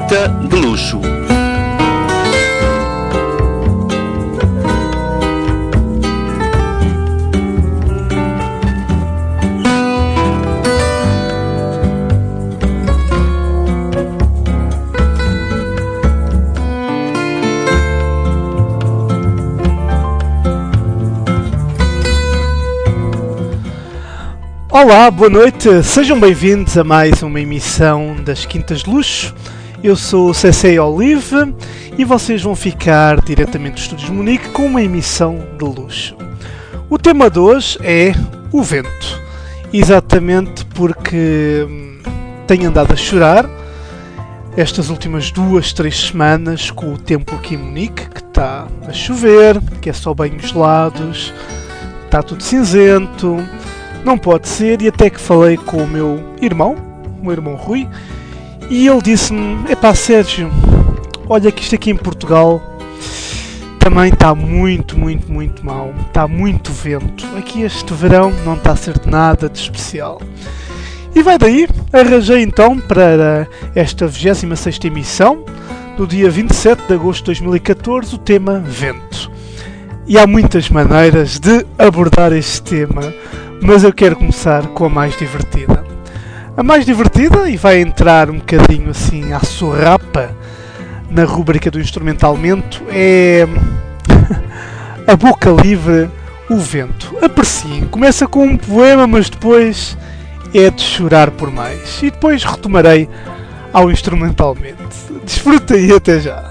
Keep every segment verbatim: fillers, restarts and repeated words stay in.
Quinta de Luxo. Olá, boa noite, sejam bem-vindos a mais uma emissão das Quintas de Luxo. Eu sou o C C Olive e vocês vão ficar diretamente dos Estúdios Munique com uma emissão de luxo. O tema de hoje é o vento, exatamente porque tenho andado a chorar estas últimas duas, três semanas com o tempo aqui em Munique, que está a chover, que é só banhos gelados, está tudo cinzento. Não pode ser, e até que falei com o meu irmão, o meu irmão Rui, e ele disse-me: epá, Sérgio, olha que isto aqui em Portugal também está muito, muito, muito mal, está muito vento, aqui este verão não está a ser nada de especial. E vai daí, arranjei então para esta vigésima sexta emissão, no dia vinte e sete de agosto de dois mil e catorze, o tema vento. E há muitas maneiras de abordar este tema, mas eu quero começar com a mais divertida. A mais divertida, e vai entrar um bocadinho assim à sorrapa na rúbrica do instrumentalmente, é A Boca Livre, o Vento. Apreciem, começa com um poema, mas depois é de chorar por mais. E depois retomarei ao instrumentalmente. Desfruta aí, até já.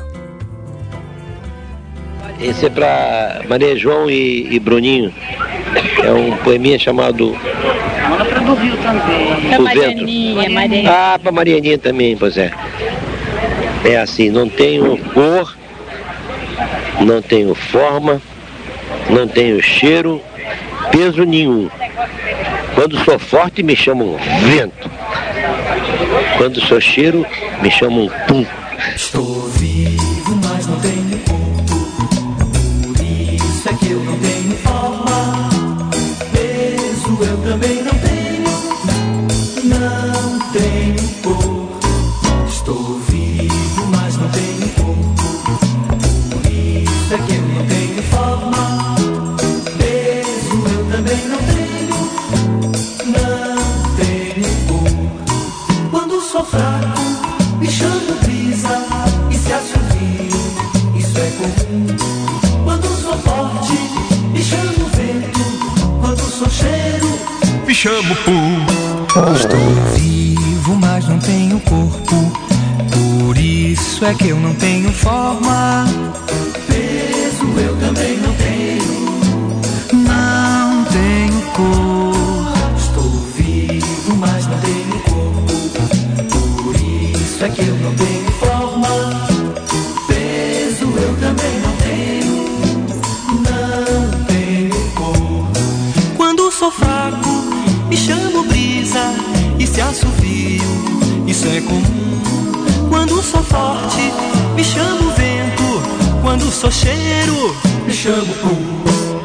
Esse é para Maria João e, e Bruninho. É um poeminha chamado... Manda para o Rio também. Para Marianinha, Marianinha. Ah, para Marianinha também, pois é. É assim, não tenho cor, não tenho forma, não tenho cheiro, peso nenhum. Quando sou forte, me chamam vento. Quando sou cheiro, me chamam pum. Estou vivo, mas não tenho corpo. Por isso é que eu não tenho forma. Peso eu também não tenho. Não tenho cor. Estou vivo, mas não tenho corpo. Por isso é que eu não tenho forma. Peso eu também não tenho. Não tenho cor. Quando sou fraco, me chamo brisa. E se assovio, isso é comum. Quando sou forte, me chamo vento. Quando sou cheiro, Me chamo Pum. estou vivo, mas não tenho corpo. Por isso é que eu não tenho forma. Peso eu também não tenho. Não tenho cor. Estou vivo, mas não tenho corpo. Por isso é que eu não tenho forma. Peso eu também não tenho. Não tenho cor. Quando sou fraco, me chamo brisa. E se assovio, isso é comum. Quando sou forte, me chamo vento. Quando sou cheiro, me chamo pum.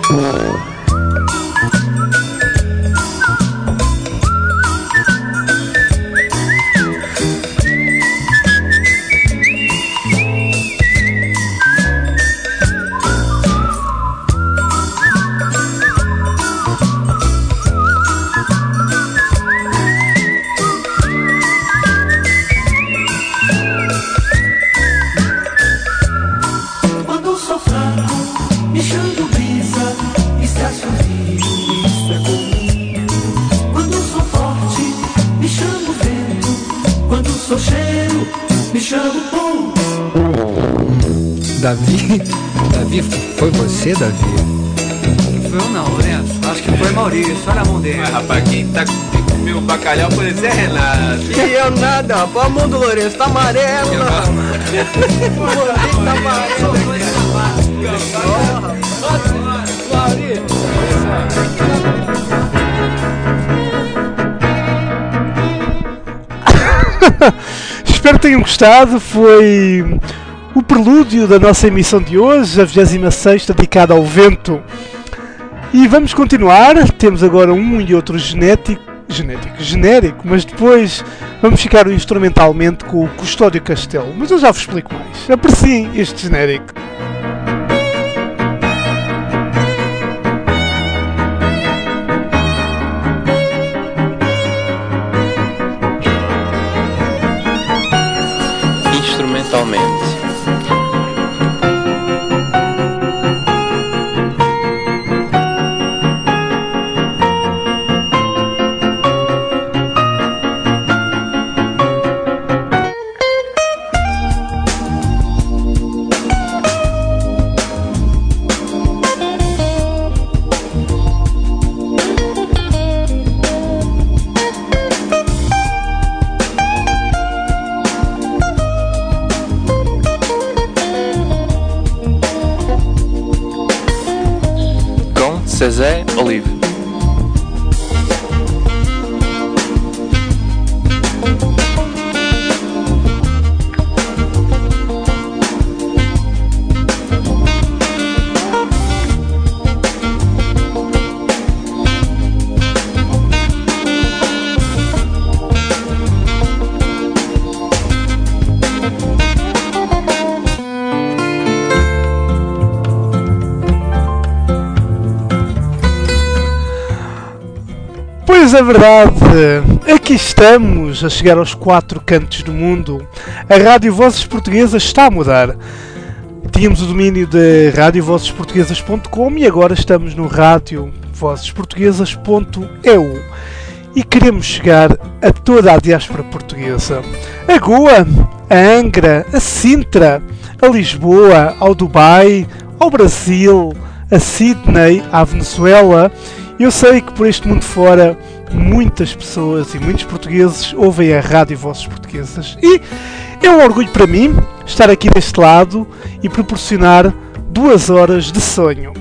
Quando sou fraco, me chamo brisa. E se assovio, isso é comum. Quando sou forte, me chamo vento. Quando sou cheiro, me chamo pum. Davi? Davi, foi você, Davi? Não foi eu não, Lourenço. Acho que foi Maurício. Olha a mão dele. Mas, rapaz, quem tá com meu bacalhau pode ser Renato. E eu nada, rapaz. A mão do Lourenço tá amarelo. O Maurício tá amarelo. Espero que tenham gostado. Foi o prelúdio da nossa emissão de hoje, a vigésima sexta, dedicada ao vento. E vamos continuar. Temos agora um e outro genético, genérico, genérico, mas depois vamos ficar instrumentalmente com o Custódio Castelo. Mas eu já vos explico mais. Apreciem este genérico. Instrumentalmente. Zezé Olive. Pois é verdade, aqui estamos a chegar aos quatro cantos do mundo. A Rádio Vozes Portuguesas está a mudar. Tínhamos o domínio de rádio vozes portuguesas ponto com e agora estamos no rádio vozes portuguesas ponto e u e queremos chegar a toda a diáspora portuguesa. A Goa, a Angra, a Sintra, a Lisboa, ao Dubai, ao Brasil, a Sydney, à Venezuela. Eu sei que por este mundo fora muitas pessoas e muitos portugueses ouvem a Rádio Vozes Portuguesas e é um orgulho para mim estar aqui deste lado e proporcionar duas horas de sonho.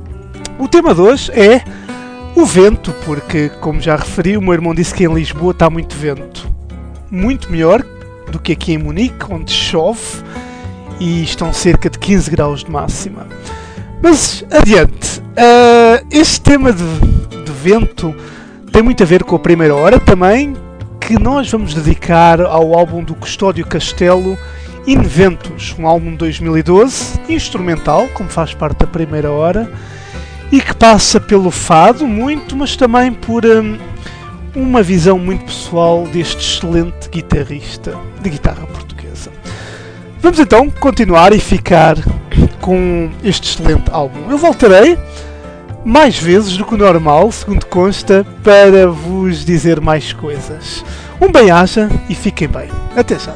O tema de hoje é o vento, porque, como já referi, o meu irmão disse que em Lisboa está muito vento. Muito melhor do que aqui em Munique, onde chove e estão cerca de quinze graus de máxima. Mas, adiante, uh, este tema de, de vento tem muito a ver com a primeira hora também, que nós vamos dedicar ao álbum do Custódio Castelo, Inventos, um álbum de dois mil e doze, instrumental, como faz parte da primeira hora, e que passa pelo fado muito, mas também por um, uma visão muito pessoal deste excelente guitarrista de guitarra portuguesa. Vamos então continuar e ficar com este excelente álbum. Eu voltarei mais vezes do que o normal, segundo consta, para vos dizer mais coisas. Um bem-aja e fiquem bem. Até já.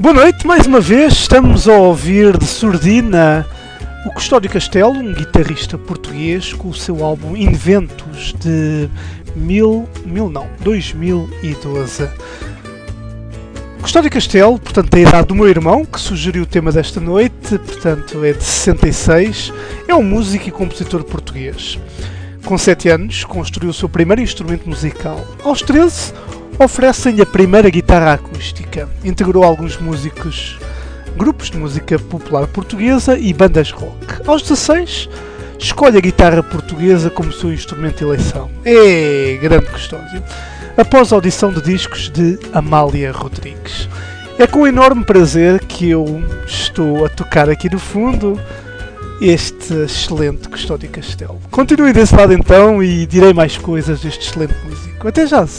Boa noite, mais uma vez estamos a ouvir de surdina o Custódio Castelo, um guitarrista português com o seu álbum Inventos de mil, mil não, dois mil e doze. Custódio Castelo, portanto, da idade do meu irmão, que sugeriu o tema desta noite, portanto é de sessenta e seis, é um músico e compositor português. Com sete anos, construiu o seu primeiro instrumento musical. Aos treze, oferecem-lhe a primeira guitarra acústica. Integrou alguns músicos, grupos de música popular portuguesa e bandas rock. Aos dezasseis, escolhe a guitarra portuguesa como seu instrumento de eleição. É grande Custódio. Após a audição de discos de Amália Rodrigues. É com enorme prazer que eu estou a tocar aqui no fundo este excelente Custódio Castelo. Continue desse lado então e direi mais coisas deste excelente músico. Até já!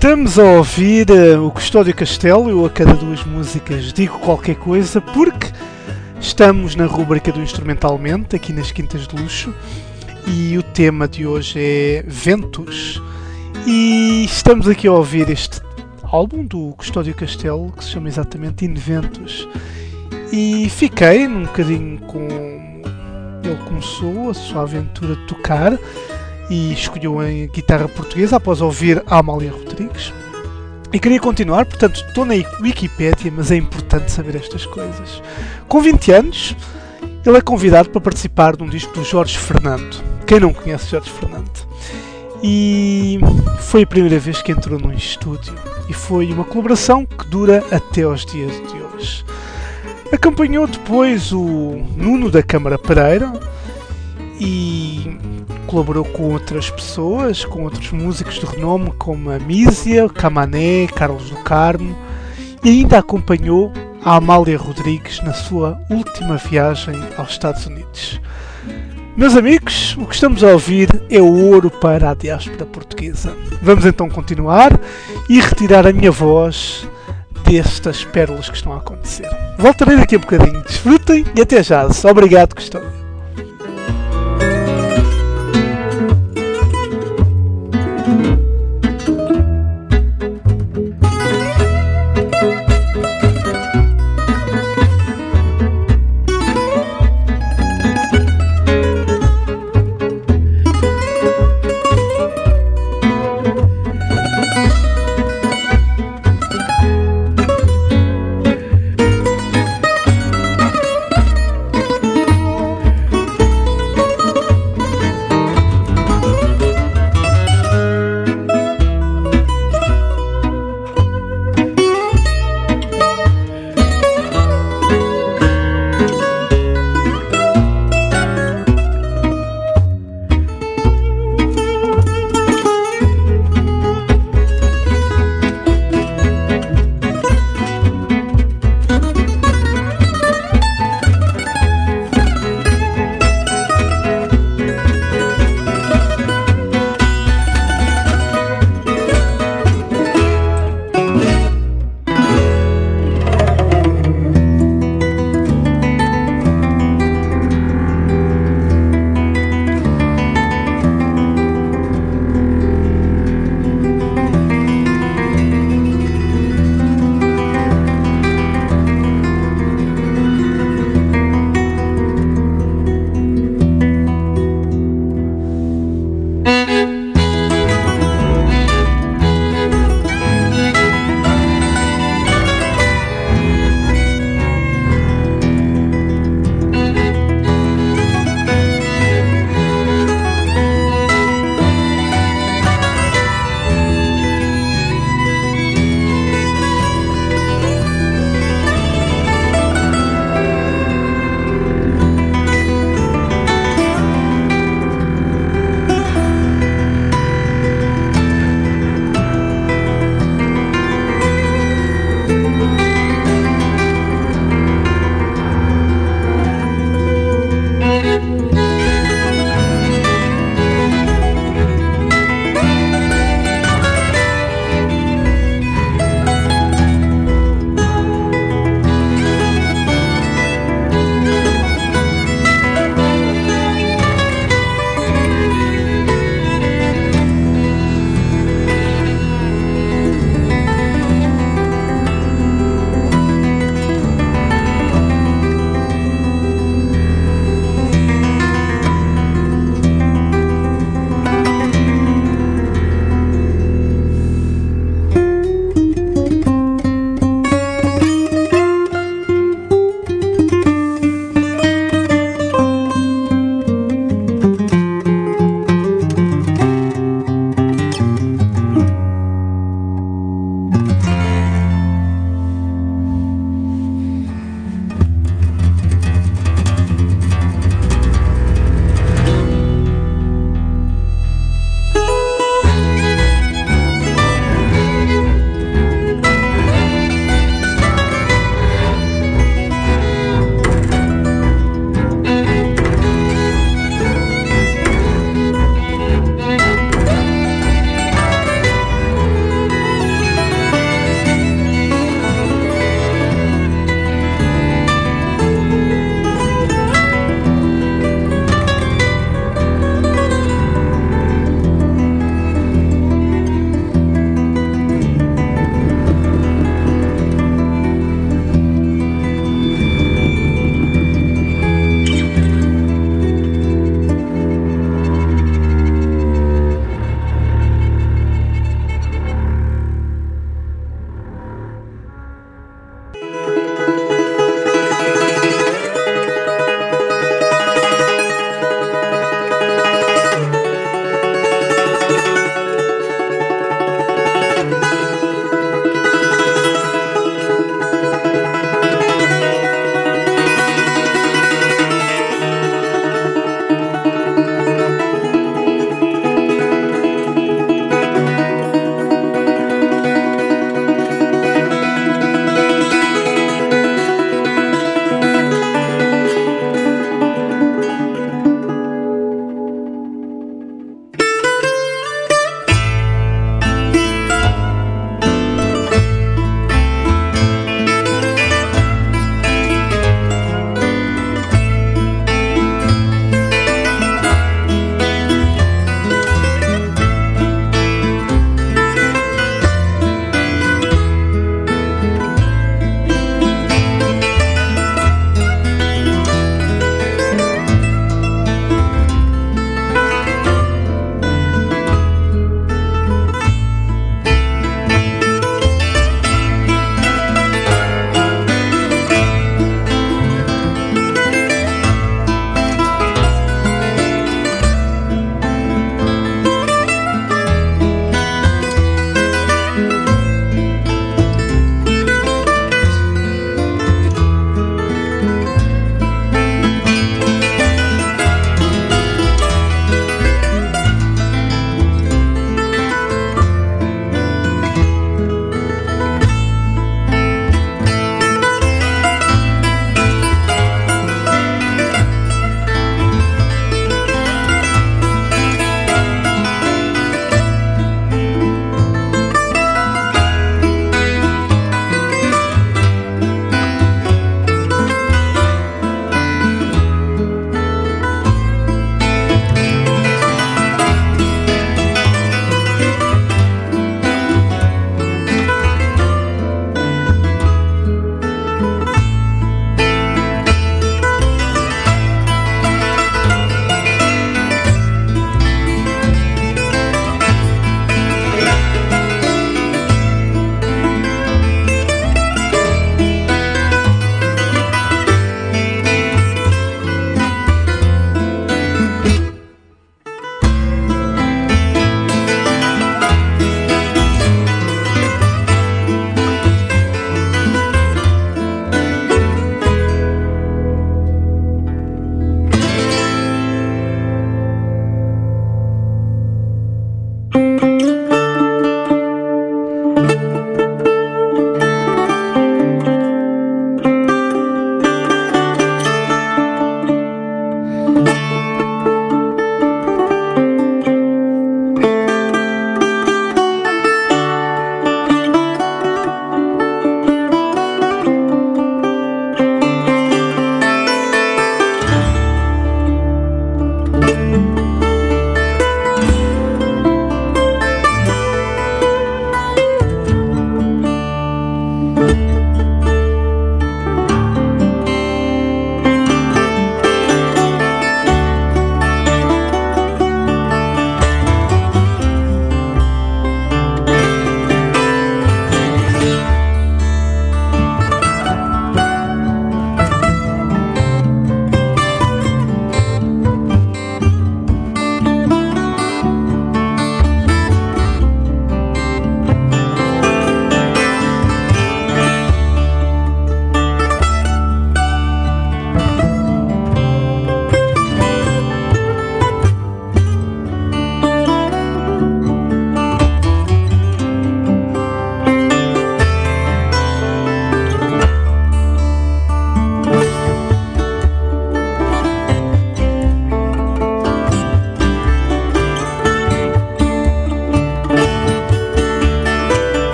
Estamos a ouvir uh, o Custódio Castelo. Eu a cada duas músicas digo qualquer coisa porque estamos na rúbrica do Instrumentalmente, aqui nas Quintas de Luxo, e o tema de hoje é Ventos. E estamos aqui a ouvir este álbum do Custódio Castelo, que se chama exatamente Inventos. E fiquei num bocadinho com... Ele começou a sua aventura de tocar e escolheu em guitarra portuguesa após ouvir a Amália Rodrigues. E queria continuar, portanto estou na Wikipédia, mas é importante saber estas coisas. Com vinte anos, ele é convidado para participar de um disco do Jorge Fernando. Quem não conhece Jorge Fernando? E foi a primeira vez que entrou num estúdio. E foi uma colaboração que dura até aos dias de hoje. Acompanhou depois o Nuno da Câmara Pereira e colaborou com outras pessoas, com outros músicos de renome como a Mísia, Camané, Carlos do Carmo, e ainda acompanhou a Amália Rodrigues na sua última viagem aos Estados Unidos. Meus amigos, o que estamos a ouvir é o ouro para a diáspora portuguesa. Vamos então continuar e retirar a minha voz destas pérolas que estão a acontecer. Voltarei daqui a bocadinho. Desfrutem e até já. Obrigado, Custódio.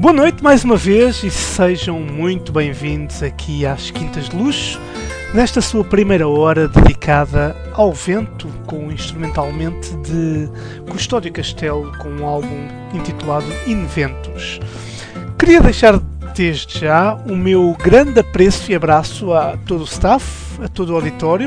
Boa noite mais uma vez e sejam muito bem-vindos aqui às Quintas de Luxo, nesta sua primeira hora dedicada ao vento, com instrumentalmente de Custódio Castelo, com um álbum intitulado Inventos. Queria deixar desde já o meu grande apreço e abraço a todo o staff, a todo o auditório,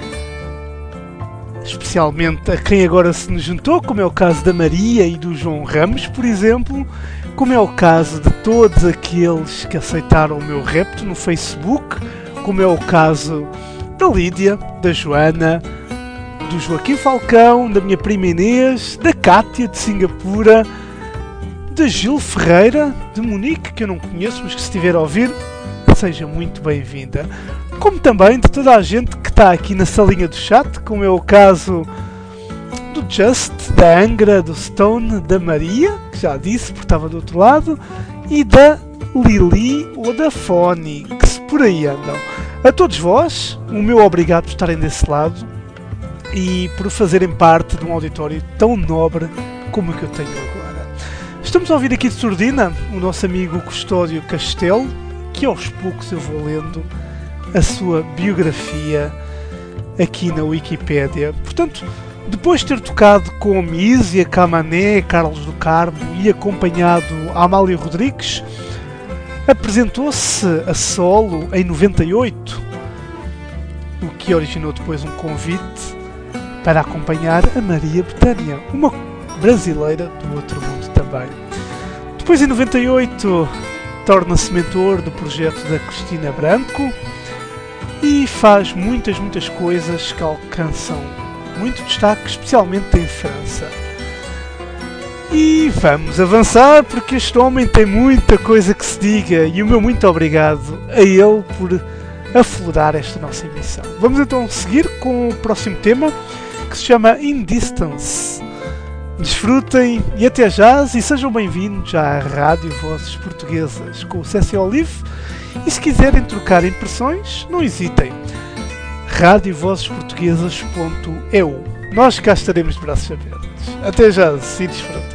especialmente a quem agora se nos juntou, como é o caso da Maria e do João Ramos, por exemplo, como é o caso de todos aqueles que aceitaram o meu repto no Facebook, como é o caso da Lídia, da Joana, do Joaquim Falcão, da minha prima Inês, da Cátia de Singapura, da Gil Ferreira, de Munique, que eu não conheço, mas que se estiver a ouvir, seja muito bem-vinda. Como também de toda a gente que está aqui na salinha do chat, como é o caso do Just, da Angra, do Stone, da Maria, que já disse porque estava do outro lado, e da Lili ou da Foni, que se por aí andam. A todos vós, o meu obrigado por estarem desse lado e por fazerem parte de um auditório tão nobre como o que eu tenho agora. Estamos a ouvir aqui de surdina o nosso amigo Custódio Castelo, que aos poucos eu vou lendo a sua biografia aqui na Wikipédia. Portanto, depois de ter tocado com Mísia, Camané, Carlos do Carmo e acompanhado a Amália Rodrigues, apresentou-se a solo em noventa e oito, o que originou depois um convite para acompanhar a Maria Bethânia, uma brasileira do outro mundo também. Depois, em noventa e oito, torna-se mentor do projeto da Cristina Branco e faz muitas, muitas coisas que alcançam muito destaque, especialmente em França. E vamos avançar, porque este homem tem muita coisa que se diga, e o meu muito obrigado a ele por aflorar esta nossa emissão. Vamos então seguir com o próximo tema, que se chama In Distance. Desfrutem e até já, e sejam bem-vindos à Rádio Vozes Portuguesas com o C C Olive. E se quiserem trocar impressões, não hesitem. rádio vozes portuguesas ponto e u. Nós cá estaremos de braços abertos. Até já, se desfrutem.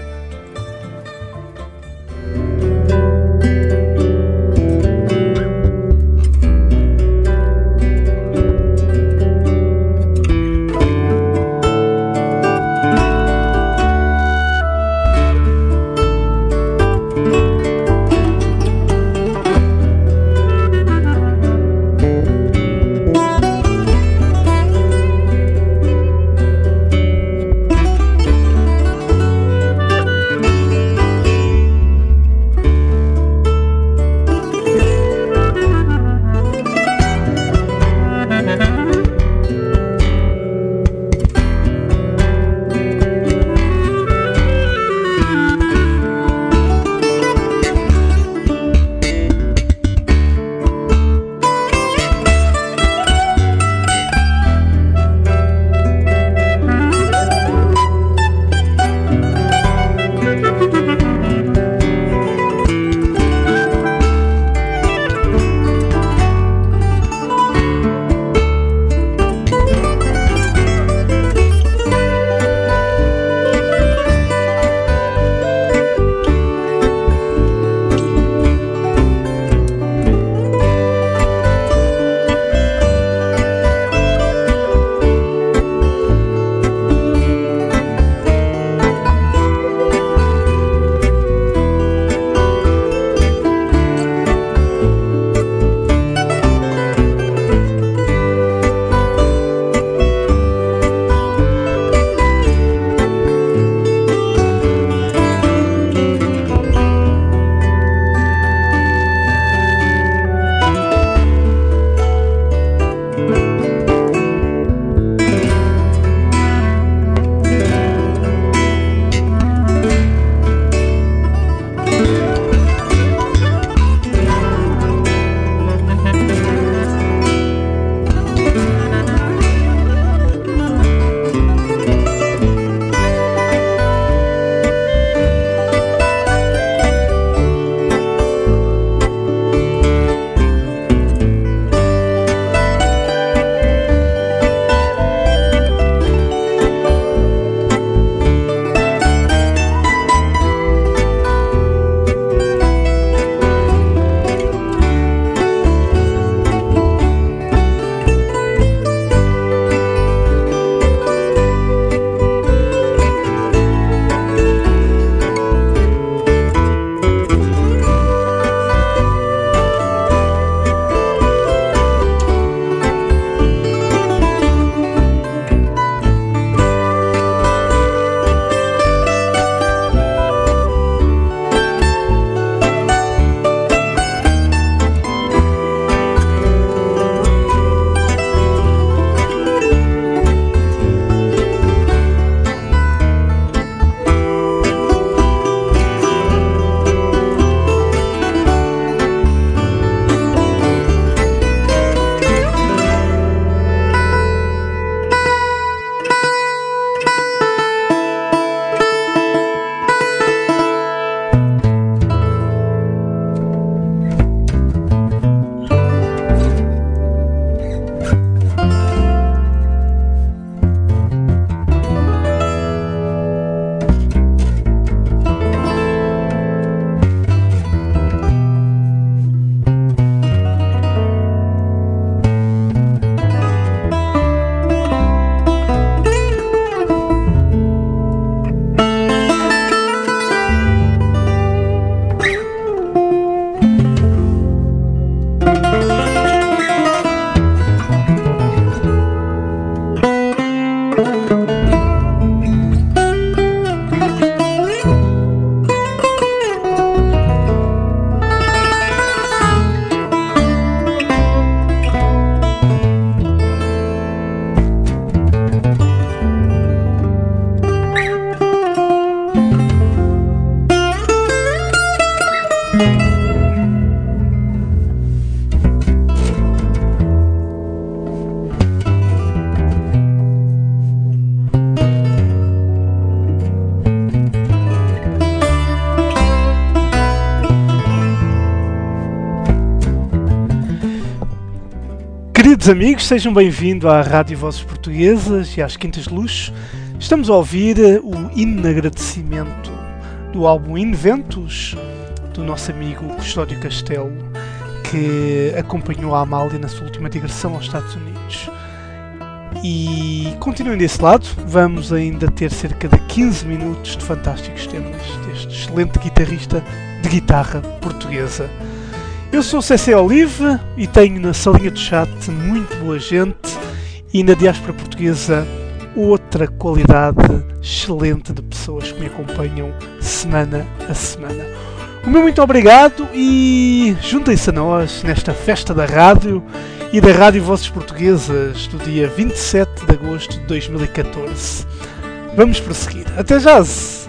Queridos amigos, sejam bem-vindos à Rádio Vozes Portuguesas e às Quintas de Luxo. Estamos a ouvir o hino de agradecimento do álbum Inventos, do nosso amigo Custódio Castelo, que acompanhou a Amália na sua última digressão aos Estados Unidos. E continuem desse lado, vamos ainda ter cerca de quinze minutos de fantásticos temas deste excelente guitarrista de guitarra portuguesa. Eu sou o C C Olive e tenho na salinha de chat muito boa gente e na diáspora portuguesa outra qualidade excelente de pessoas que me acompanham semana a semana. O meu muito obrigado e juntem-se a nós nesta festa da rádio e da Rádio Vozes Portuguesas do dia vinte e sete de agosto de dois mil e catorze. Vamos prosseguir. Até já!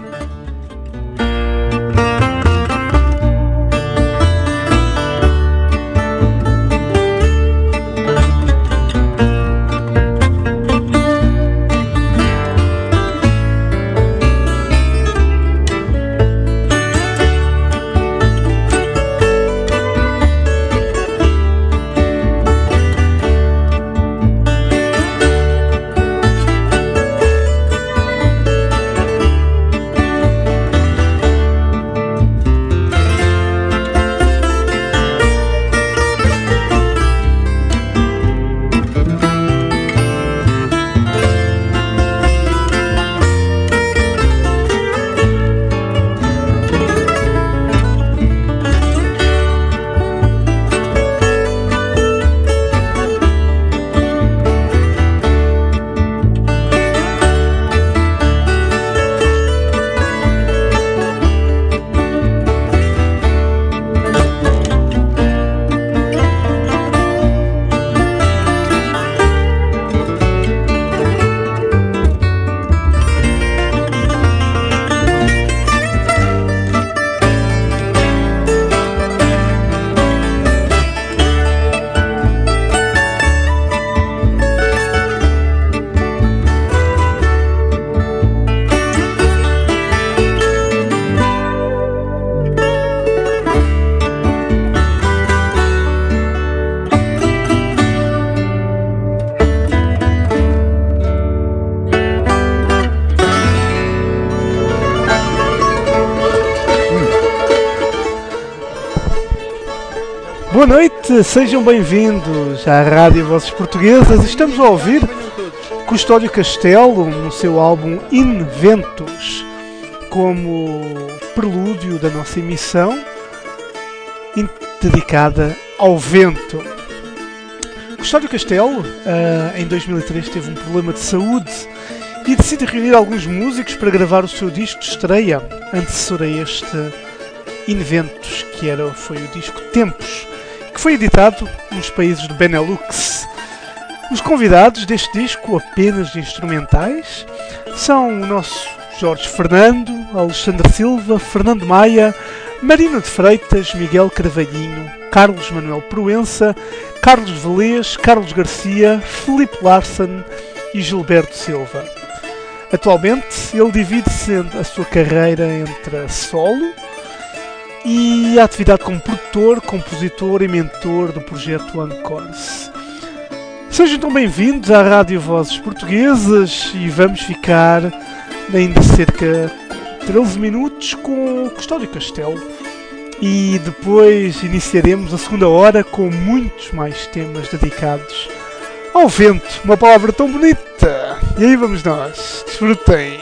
Boa noite, sejam bem-vindos à Rádio Vozes Portuguesas. Estamos a ouvir Custódio Castelo no seu álbum Inventos, como prelúdio da nossa emissão dedicada ao vento. Custódio Castelo, uh, em dois mil e três, teve um problema de saúde e decide reunir alguns músicos para gravar o seu disco de estreia, antecessor a este Inventos, que era, foi o disco Tempos, que foi editado nos países do Benelux. Os convidados deste disco, apenas de instrumentais, são o nosso Jorge Fernando, Alexandre Silva, Fernando Maia, Marino de Freitas, Miguel Carvalhinho, Carlos Manuel Proença, Carlos Velez, Carlos Garcia, Filipe Larsen e Gilberto Silva. Atualmente, ele divide-se a sua carreira entre a solo e a atividade como produtor, compositor e mentor do projeto Encores. Sejam então bem-vindos à Rádio Vozes Portuguesas e vamos ficar ainda cerca de treze minutos com o Custódio Castelo e depois iniciaremos a segunda hora com muitos mais temas dedicados ao vento, uma palavra tão bonita. E aí vamos nós, desfrutem!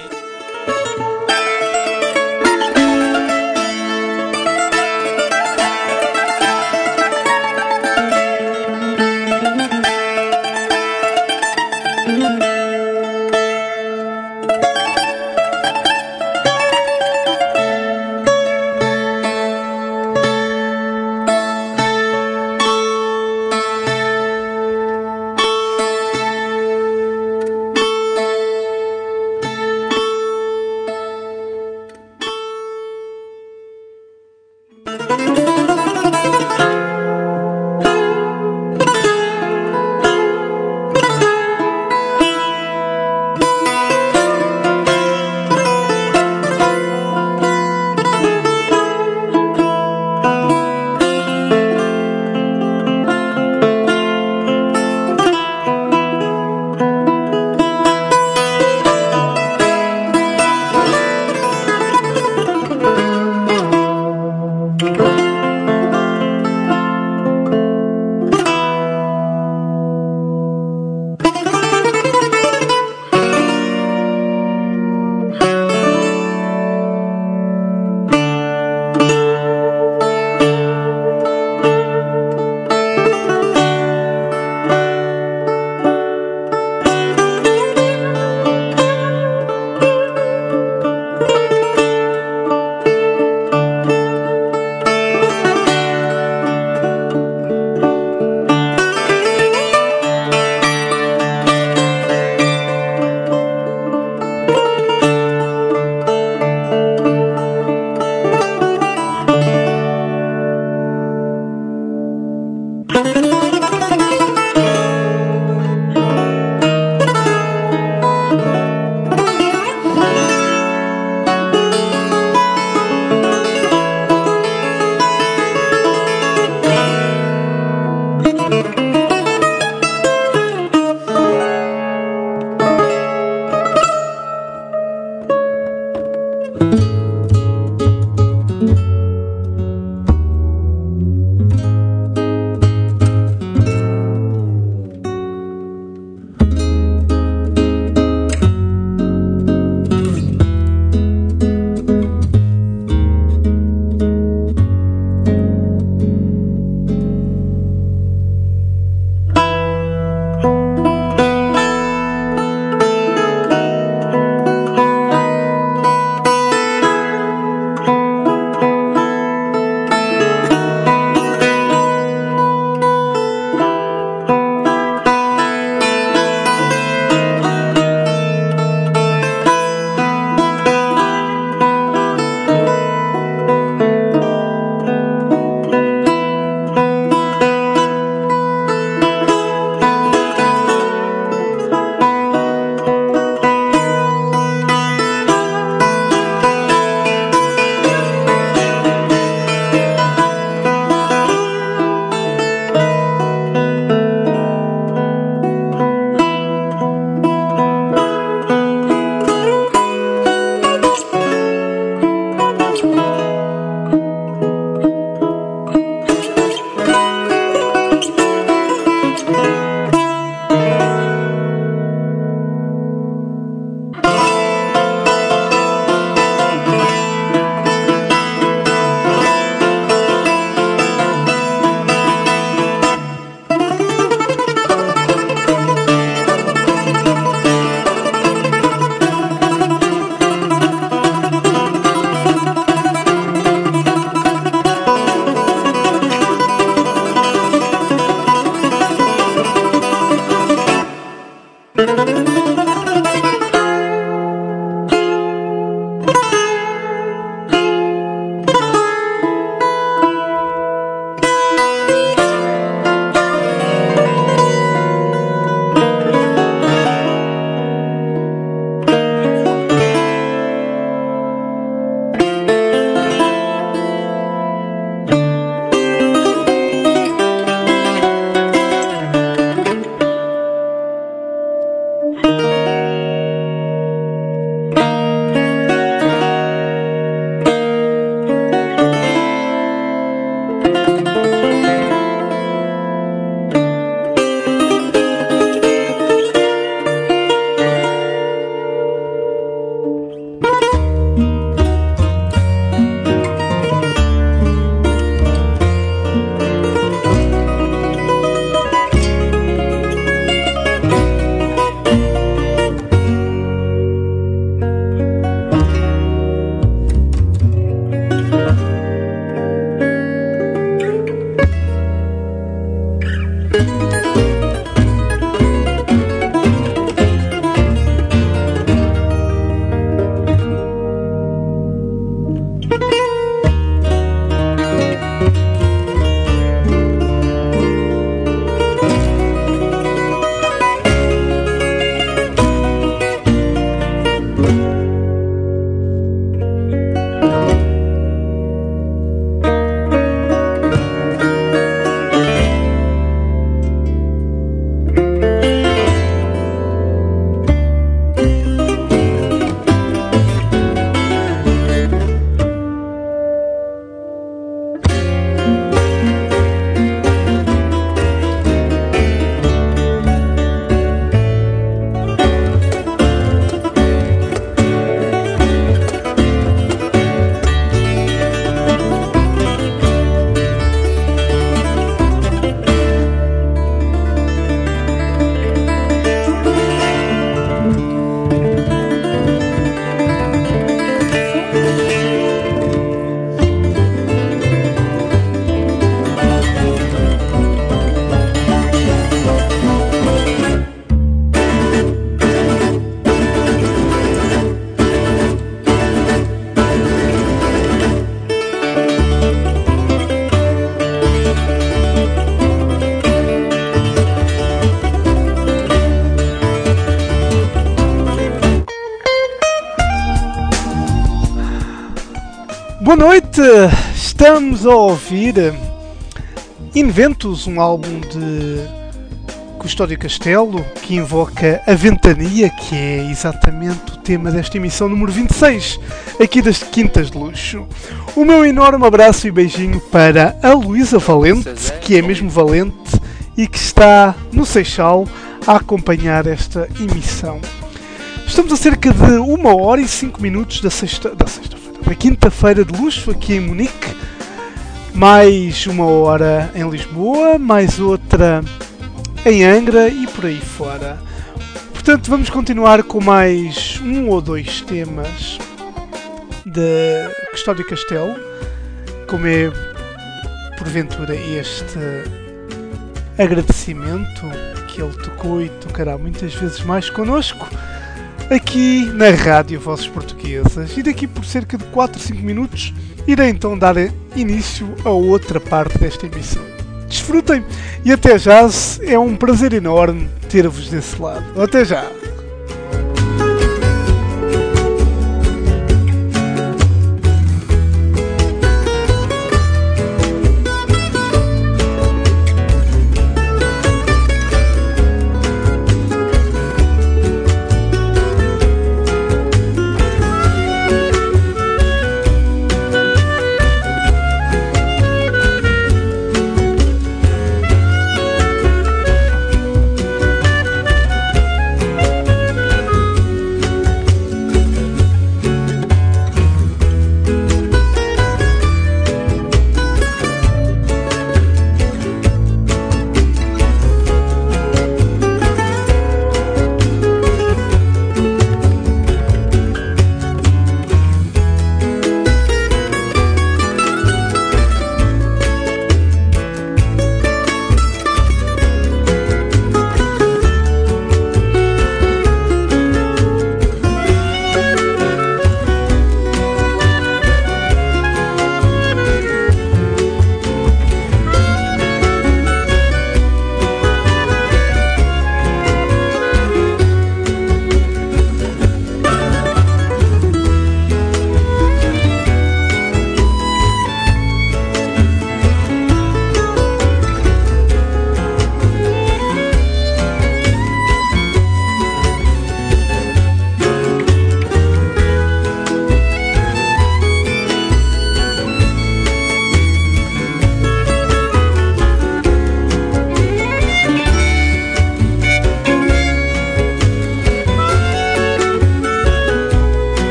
Boa noite! Estamos a ouvir Inventos, um álbum de Custódio Castelo que invoca a ventania, que é exatamente o tema desta emissão número vinte e seis, aqui das Quintas de Luxo. O meu enorme abraço e beijinho para a Luísa Valente, que é mesmo valente e que está no Seixal a acompanhar esta emissão. Estamos a cerca de uma hora e cinco minutos da sexta, da sexta-feira, da quinta-feira de luxo aqui em Munique. Mais uma hora em Lisboa, mais outra em Angra e por aí fora. Portanto, vamos continuar com mais um ou dois temas de Custódio Castelo, como é porventura este agradecimento que ele tocou e tocará muitas vezes mais connosco aqui na Rádio Vozes Portuguesas. E daqui por cerca de quatro, cinco minutos irei então dar início a outra parte desta emissão. Desfrutem e até já, é um prazer enorme ter-vos desse lado. Até já!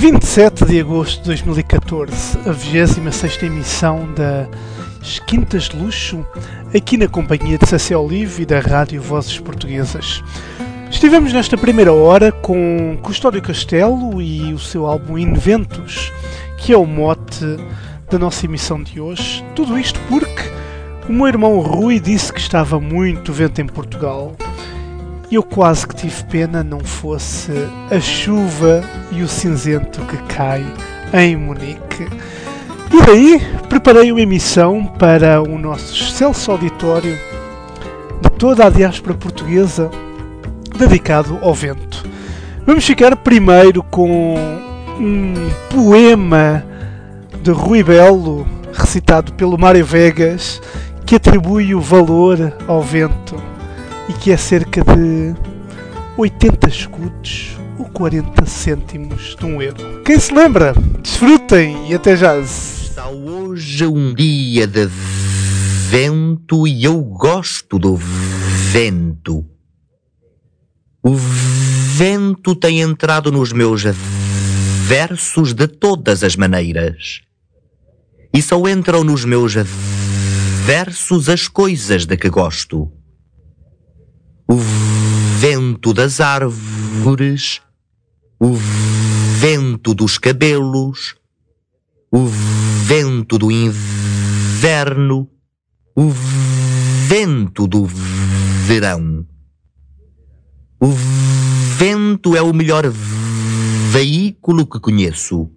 vinte e sete de agosto de dois mil e catorze, a vigésima sexta emissão das Quintas de Luxo, aqui na companhia de Cecé Olive e da Rádio Vozes Portuguesas. Estivemos nesta primeira hora com Custódio Castelo e o seu álbum Inventos, que é o mote da nossa emissão de hoje. Tudo isto porque o meu irmão Rui disse que estava muito vento em Portugal. E eu quase que tive pena não fosse a chuva e o cinzento que cai em Munique. E daí preparei uma emissão para o nosso excelso auditório de toda a diáspora portuguesa dedicado ao vento. Vamos ficar primeiro com um poema de Rui Belo, recitado pelo Mário Vegas, que atribui o valor ao vento e que é cerca de oitenta escudos ou quarenta cêntimos de um euro. Quem se lembra? Desfrutem e até já! Está hoje um dia de vento e eu gosto do vento. O vento tem entrado nos meus versos de todas as maneiras. E só entram nos meus versos as coisas de que gosto. O vento das árvores, o vento dos cabelos, o vento do inverno, o vento do verão. O vento é o melhor veículo que conheço.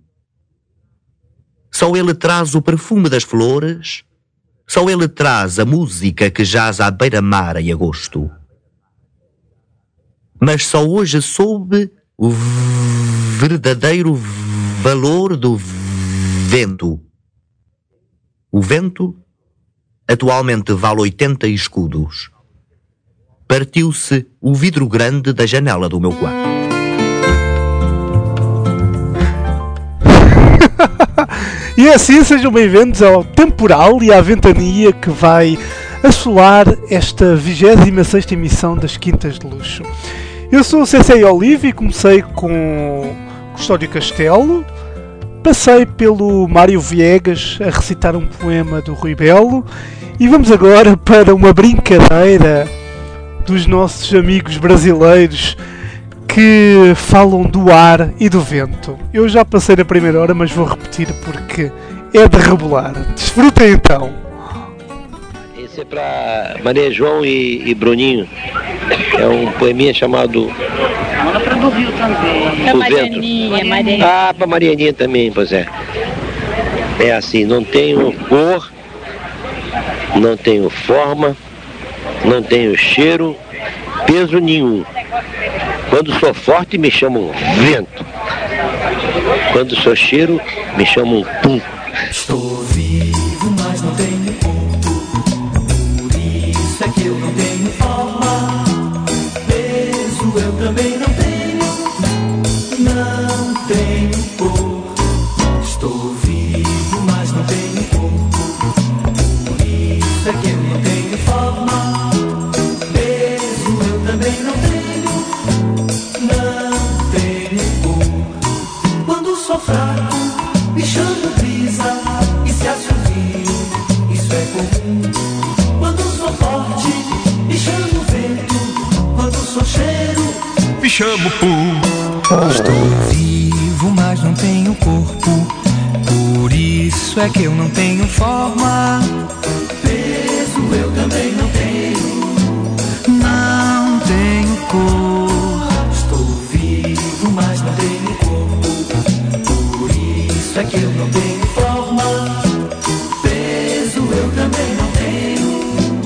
Só ele traz o perfume das flores, só ele traz a música que jaz à beira-mar em agosto. Mas só hoje soube o verdadeiro valor do vento. O vento atualmente vale oitenta escudos. Partiu-se o vidro grande da janela do meu quarto. E assim sejam bem-vindos ao temporal e à ventania que vai assolar esta vigésima sexta emissão das Quintas de Luxo. Eu sou o Cecé Olive e comecei com Custódio Castelo, passei pelo Mário Viegas a recitar um poema do Rui Belo e vamos agora para uma brincadeira dos nossos amigos brasileiros que falam do ar e do vento. Eu já passei na primeira hora, mas vou repetir porque é de rebolar. Desfrutem então. Esse é para Maria João e, e Bruninho. É um poeminha chamado... Ela produziu também. Para Marianinha, Marianinha. Ah, para Marianinha também, pois é. É assim, não tenho cor, não tenho forma, não tenho cheiro, peso nenhum. Quando sou forte, me chamam vento. Quando sou cheiro, me chamam pum. Estou vivo, mas não tenho corpo. Por isso é que eu não tenho forma. Peso eu também não tenho. Não tenho cor. Estou vivo, mas não tenho corpo. Por isso é que eu não tenho forma. Peso eu também não tenho. Não tenho cor. Quando sou fraco, me chamo brisa e se assovio, isso é comum. Quando sou forte, me chamo vento. Quando sou cheiro, Me chamo Pum. estou vivo, mas não tenho corpo. Por isso é que eu não tenho forma. Peso eu também não tenho. Não tenho cor. Estou vivo, mas não tenho corpo. Por isso é que eu não tenho forma. Peso eu também não tenho.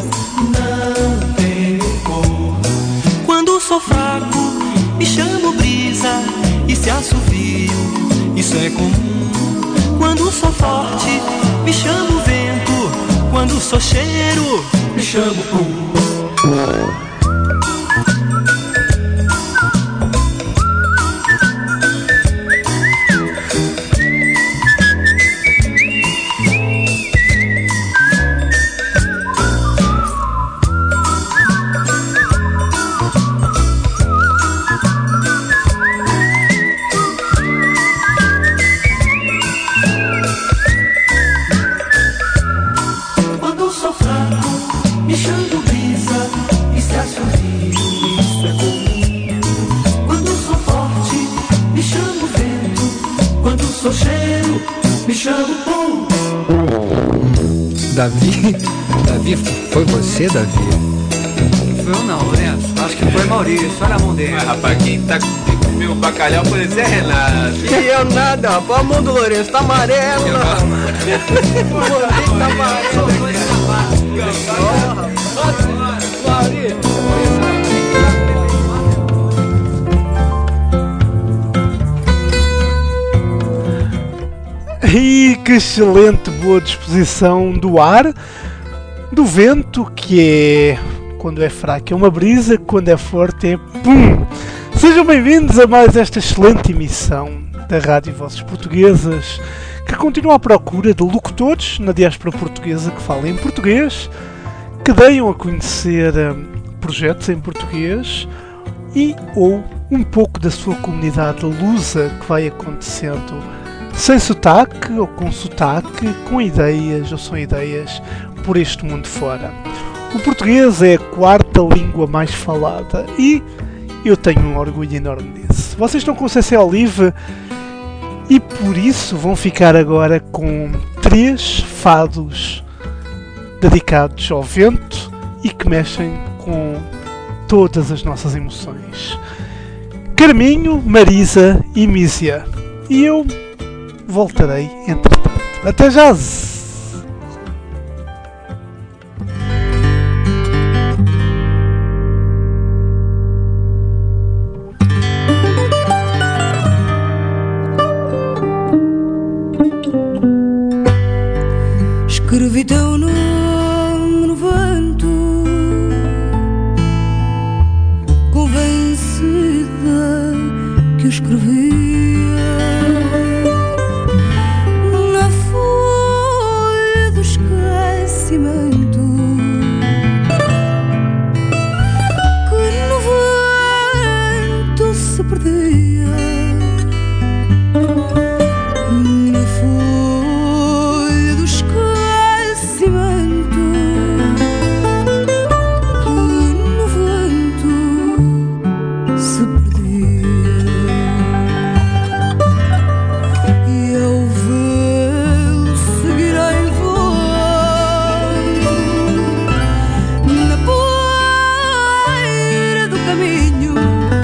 Não tenho cor. Quando sou fraco, me chamo brisa e se assovio, isso é comum. Quando sou forte, me chamo vento. Quando sou cheiro, me chamo pum. Davi? Davi, foi você, Davi? Não foi eu não, Lourenço. Acho que foi Maurício. Olha a mão dele. Ah, rapaz, quem tá com meu bacalhau foi Zé Renato. E eu nada, rapaz. A mão do Lourenço tá amarela. O Maurício tá amarelo. E que excelente boa disposição do ar, do vento, que é, quando é fraco é uma brisa, quando é forte é pum! Sejam bem-vindos a mais esta excelente emissão da Rádio Vozes Portuguesas, que continua à procura de locutores na diáspora portuguesa que falem em português, que deem a conhecer um, projetos em português e ou um pouco da sua comunidade lusa que vai acontecendo sem sotaque ou com sotaque, com ideias ou sem ideias por este mundo fora. O português é a quarta língua mais falada e eu tenho um orgulho enorme disso. Vocês estão com o C C Olive e por isso vão ficar agora com três fados dedicados ao vento e que mexem com todas as nossas emoções. Carminho, Marisa e Mísia. E eu voltarei entretanto. Até já! Escrevi teu nome no vento, convencida que o escrevia na folha do esquecimento, que no vento se perdia. Na folha do esquecimento, que no vento se perdia. E ao vê-lo seguirei voando na poeira do caminho.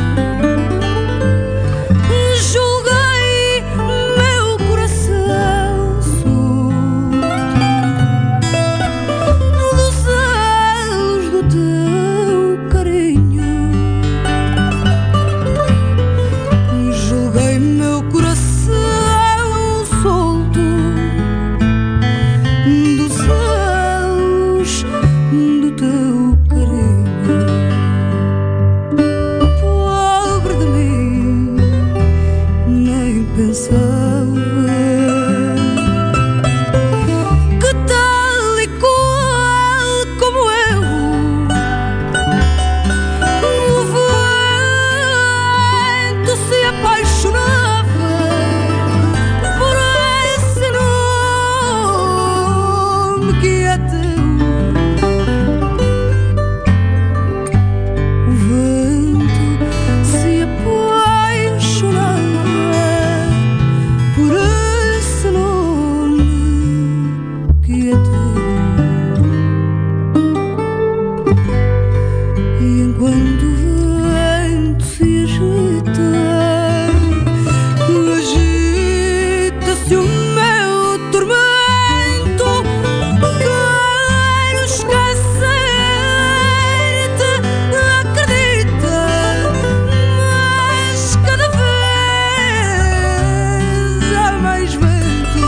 Julguei meu coração solto nos elos do teu carinho. Julguei meu coração solto dos elos do teu carinho. Pobre de mim, nem pensava que tal e qual como eu, o vento se apaixonava por esse nome que é teu. O vento se apaixonava por esse nome que é teu. E enquanto o vento se agita, agita-se o meu tormento. Quero esquecer-te, acredita, mas cada vez há mais vento.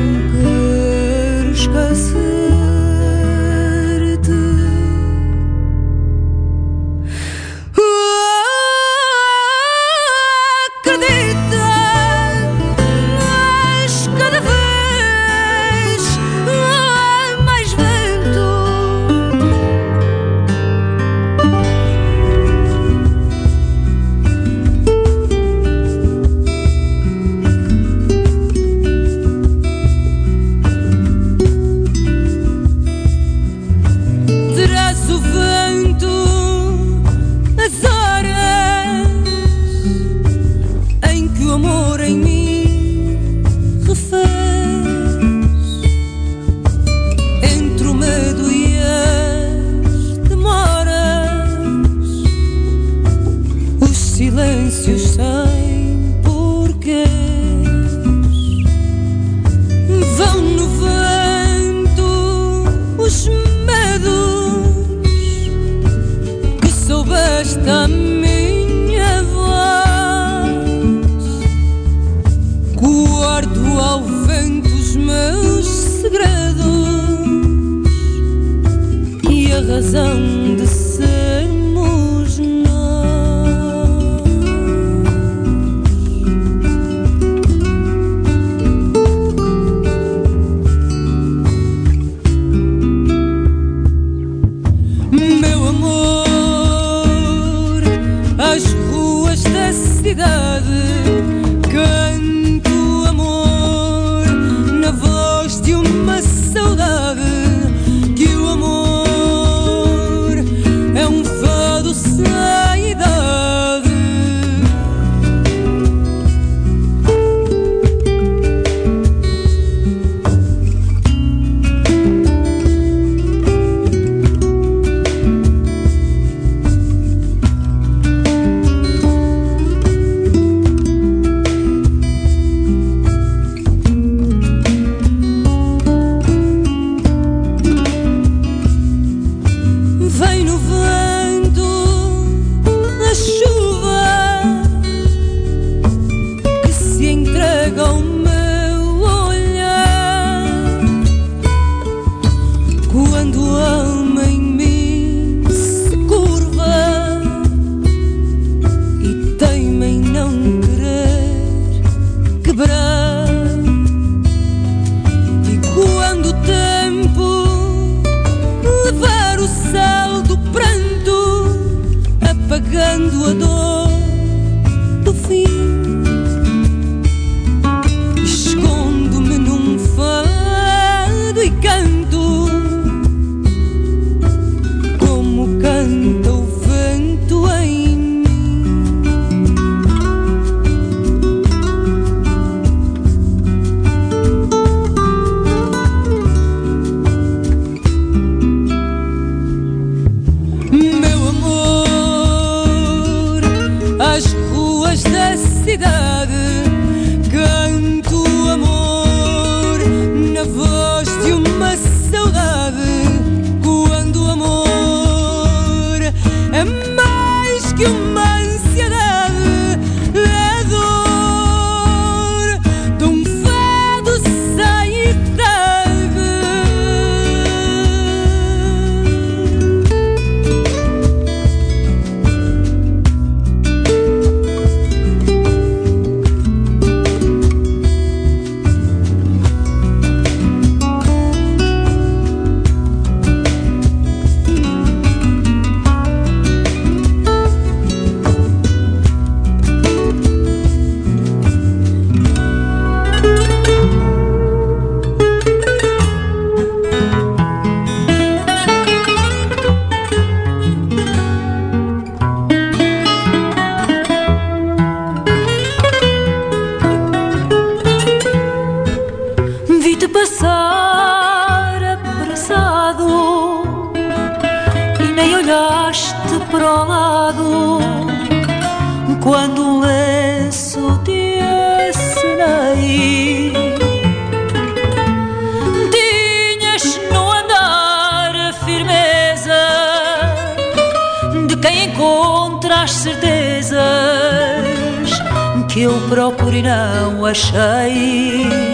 Quero esquecer-te, razão de sermos nós. Meu amor, as ruas da cidade canto amor na voz de uma saudade, que o amor é um fado sem idade. Vem no vento a chuva que se entrega ao meu olhar, quando a alma em mim se curva e teima em não querer quebrar, e quando o tempo levar o sal do pranto, apagando a dor do fim, escondo-me num fado e canto como canta o vento em mim. Meu amor, as ruas da cidade canto amor na voz de uma saudade, quando o amor é mais que uma ansiedade, é dor de um fado sem idade. Vi-te passar apressado e nem olhaste para o lado, quando um lenço te acenei. Tinhas no andar a firmeza de quem encontra as certezas que eu procuro e não achei.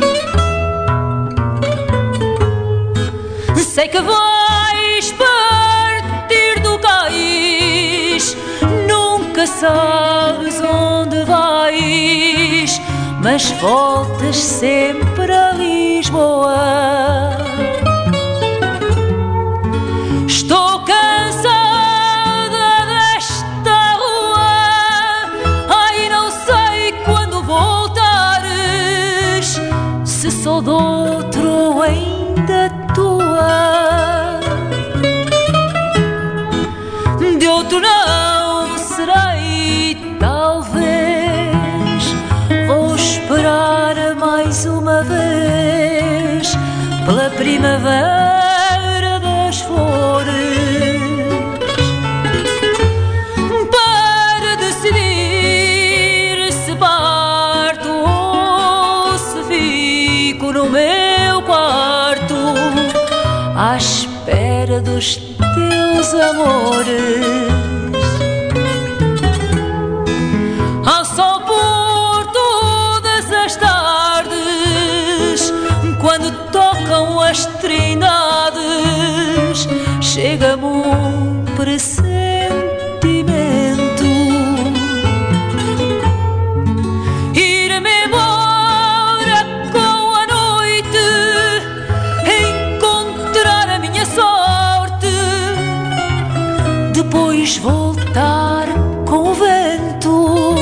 Sei que vais partir do cais, nunca sabes onde vais, mas voltas sempre a Lisboa. Estou cansada desta rua, ai, não sei quando voltares, se sou de outro ou ainda tua. De outro não serei, talvez. Vou esperar mais uma vez pela primavera das flores, para decidir se parto ou se fico no meu quarto à espera dos teus amores. Ao sol por todas as tardes, quando tocam as trindades, chego chega-me um pressentimento. Ir-me embora com a noite, encontrar a minha sorte, depois voltar com o vento.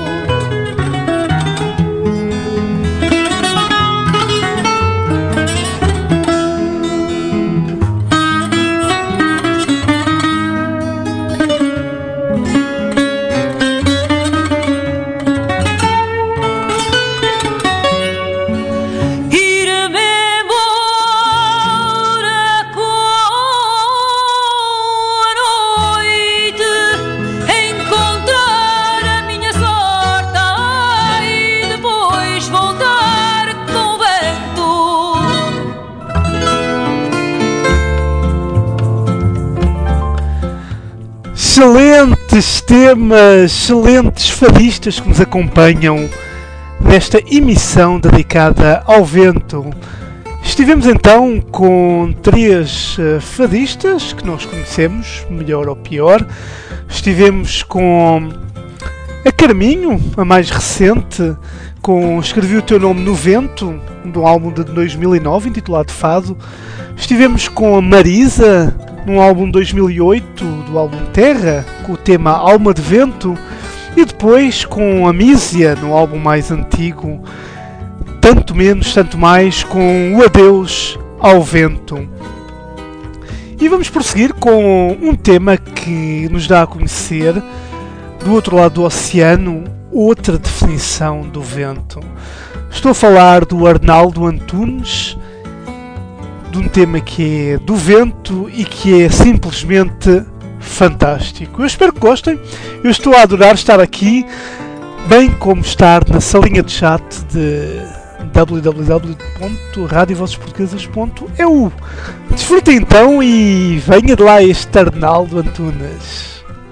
Excelentes temas, excelentes fadistas que nos acompanham nesta emissão dedicada ao vento. Estivemos então com três uh, fadistas que nós conhecemos, melhor ou pior. Estivemos com a Carminho, a mais recente, com Escrevi o Teu Nome no Vento, do álbum de dois mil e nove, intitulado Fado. Estivemos com a Marisa, num álbum de dois mil e oito, do álbum Terra, com o tema Alma de Vento, e depois com a Mísia, no álbum mais antigo, Tanto Menos, Tanto Mais, com o Adeus ao Vento. E vamos prosseguir com um tema que nos dá a conhecer, do outro lado do oceano, outra definição do vento. Estou a falar do Arnaldo Antunes, de um tema que é do vento e que é simplesmente fantástico. Eu espero que gostem. Eu estou a adorar estar aqui, bem como estar na salinha de chat de w w w ponto rádio vozes portuguesas ponto e u. Desfrutem então e venha de lá este Arnaldo Antunes.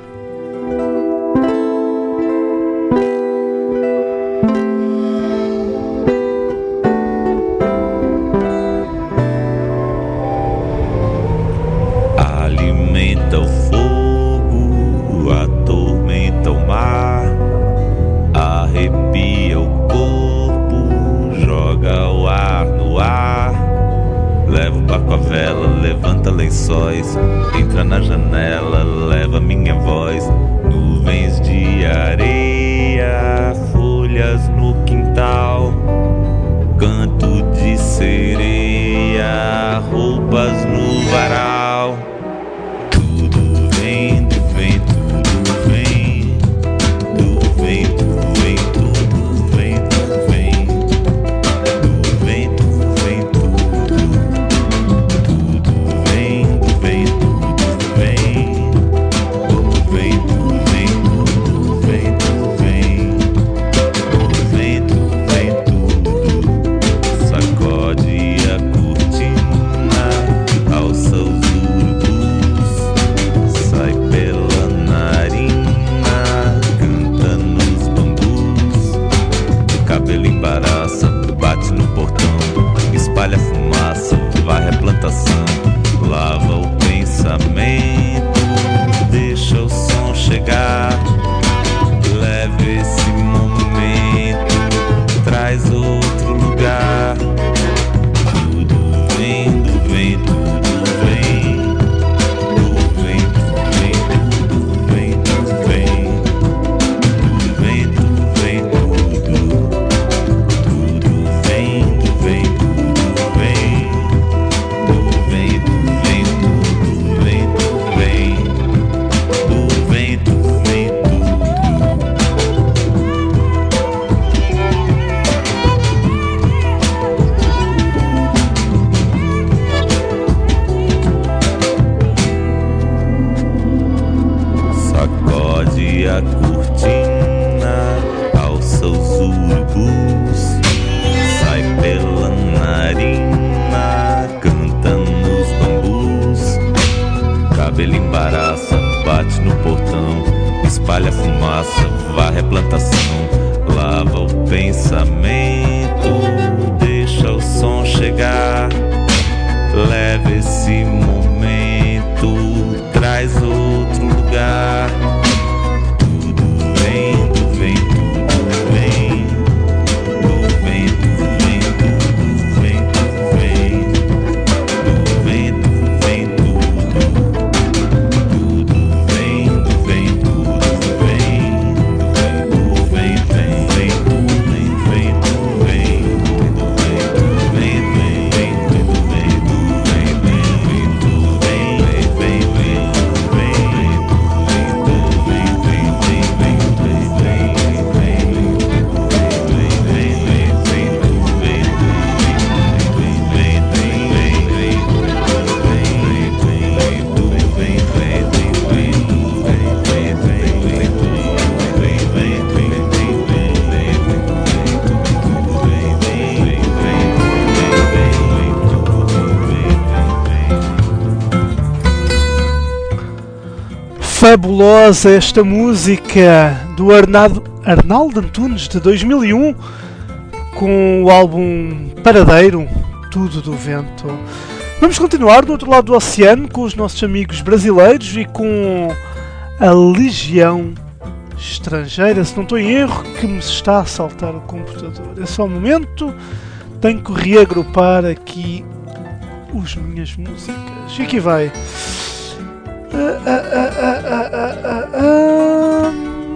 Entra na janela, leva minha voz. Nuvens de areia, folhas no quintal, canto de sereia, roupas no varal. Tudo vem do vento, tudo vem do vento, vem, tudo vem, tudo vem do vento, vem tudo. Espalha fumaça, varre a plantação, lava o pensamento, deixa o som chegar, leve esse momento, traz outro lugar. Tudo vem do vento, tudo vem do vento, vem, tudo vem, tudo vem do vento, vem tudo, tudo vem do vento. A cortina, alça os urubus, sai pela narina, canta nos bambus. Cabelo embaraça, bate no portão, espalha fumaça, varre a plantação, lava o pensamento, deixa o som chegar, leva esse momento, vento traz outro lugar. Tudo vem, tudo vem, tudo vem. Do vento vem, tudo vem, tudo vem. Do vento vem, tudo. Tudo vem, tudo vem, tudo vem. Do vem, vem, vem, tudo vem, vem, tudo vem. Do vem, tudo vem, vem, vem, tudo vem, tudo vem, vem, vem, tudo vem, vem, vem, vem, tudo vem, vem, vem, vem, vem, vem, vem, Fabulosa esta música do Arnaldo, Arnaldo Antunes de dois mil e um, com o álbum Paradeiro, Tudo do Vento. Vamos continuar do outro lado do oceano com os nossos amigos brasileiros e com a Legião Estrangeira, se não estou em erro, que me está a saltar o computador. É só um momento, tenho que reagrupar aqui as minhas músicas. E aqui vai. Uh, uh, uh, uh, uh,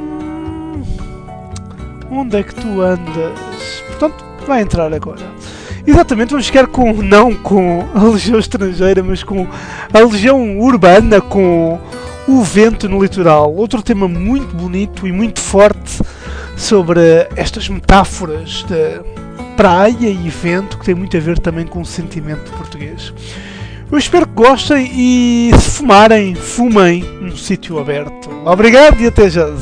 uh, onde é que tu andas? Portanto, vai entrar agora. Exatamente, vamos ficar com, não com a Legião Estrangeira, mas com a Legião Urbana, com o vento no litoral. Outro tema muito bonito e muito forte sobre estas metáforas de praia e vento, que tem muito a ver também com o sentimento português. Eu espero que gostem e, se fumarem, fumem num sítio aberto. Obrigado e até já.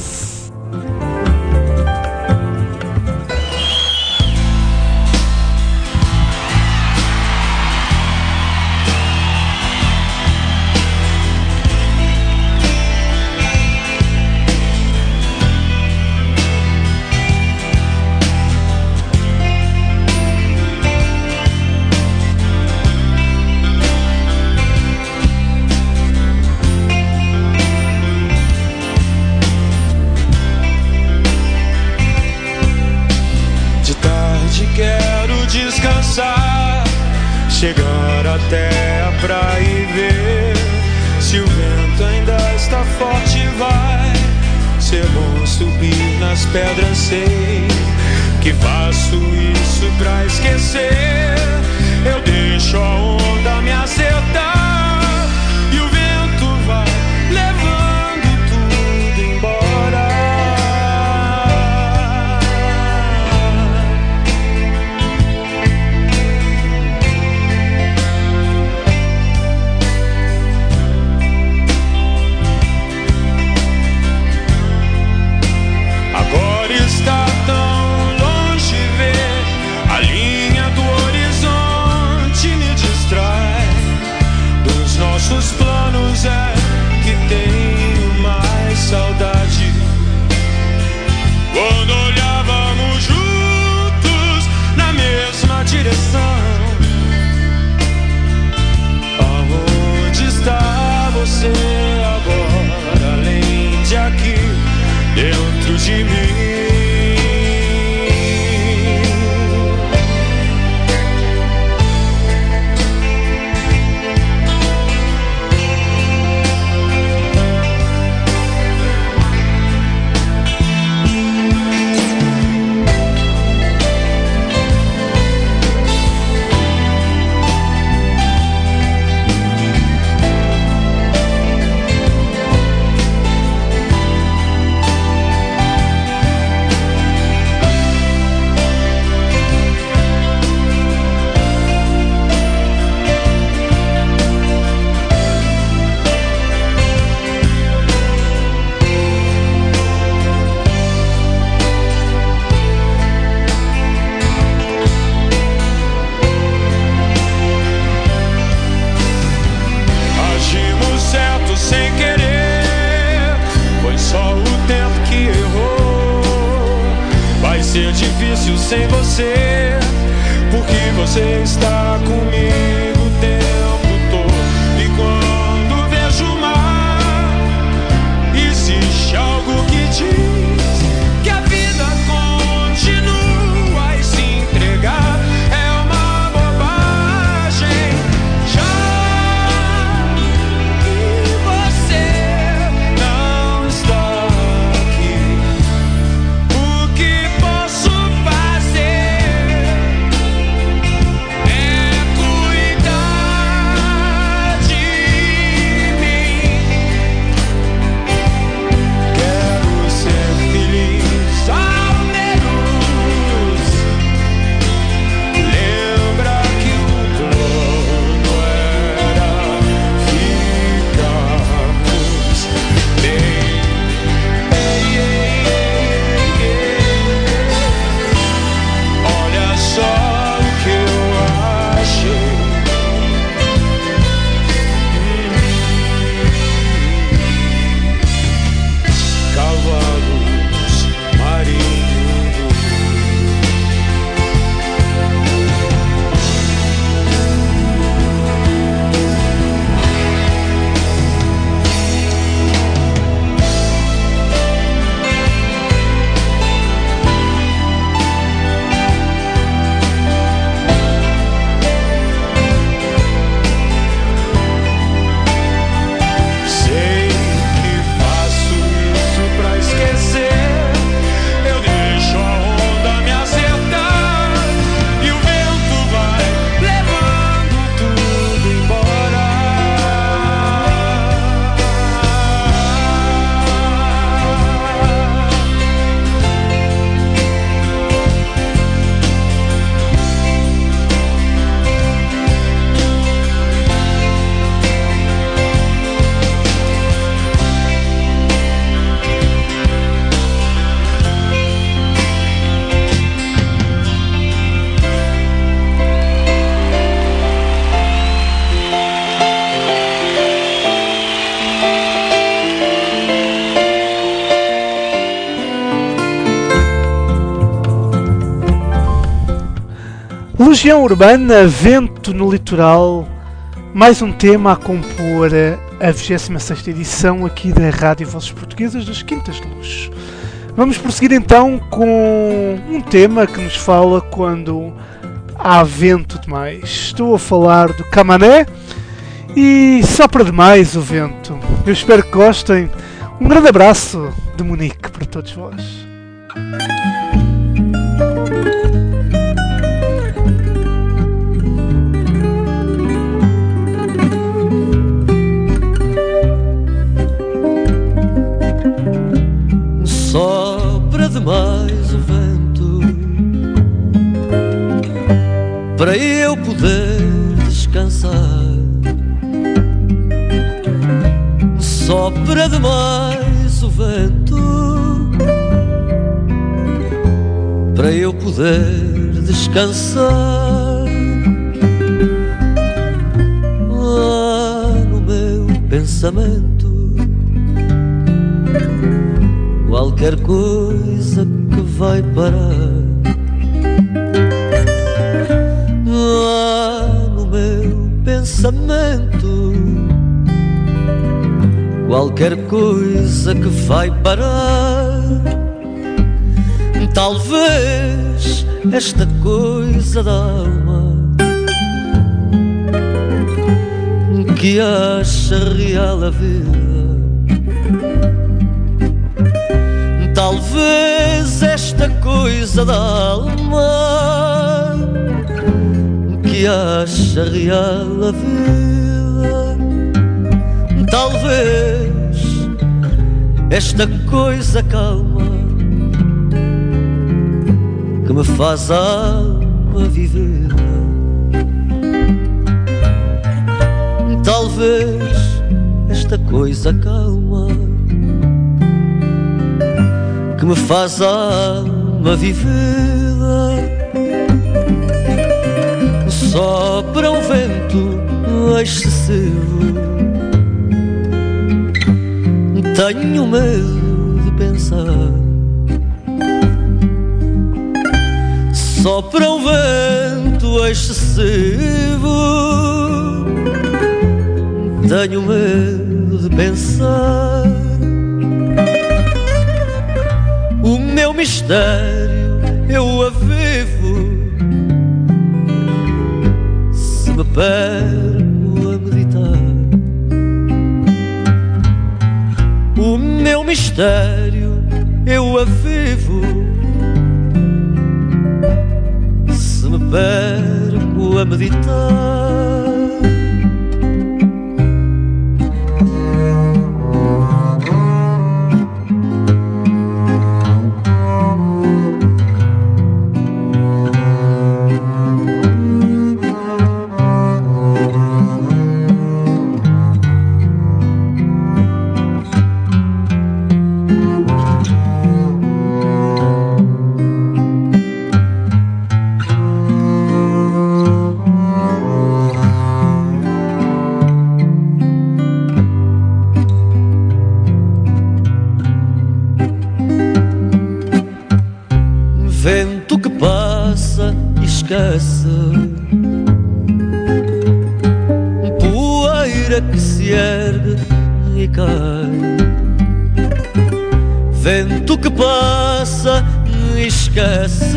Chegar até a praia e ver se o vento ainda está forte. Vai ser bom subir nas pedras. Sei que faço isso pra esquecer. Eu deixo a onda me acertar e o vento vai levando tudo embora. Está tão longe ver a linha do horizonte, me distrai dos nossos planos. É que tenho mais saudade quando olhávamos juntos na mesma direção. Aonde está você agora, além de aqui dentro de mim? Sem você, porque você está comigo o tempo todo. E quando vejo Legião Urbana, Vento no Litoral, mais um tema a compor a vigésima sexta edição aqui da Rádio Vozes Portuguesas das Quintas de Luz. Vamos prosseguir então com um tema que nos fala quando há vento demais. Estou a falar do Camané e sopra demais o vento. Eu espero que gostem. Um grande abraço de Munique para todos vós. Sopra demais o vento para eu poder descansar. Sopra demais o vento para eu poder descansar. Lá no meu pensamento qualquer coisa que vai parar. Lá no meu pensamento qualquer coisa que vai parar. Talvez esta coisa da alma que acha real a vida. Talvez esta coisa da alma que acha real a vida. Talvez esta coisa calma que me faz a alma viver. Talvez esta coisa calma que me faz a alma viver. Sopra um vento excessivo, tenho medo de pensar. Sopra um vento excessivo, tenho medo de pensar. O meu mistério eu a vivo, se me perco a meditar. O meu mistério eu a vivo, se me perco a meditar. Vento que passa e esquece, poeira que se ergue e cai. Vento que passa e esquece,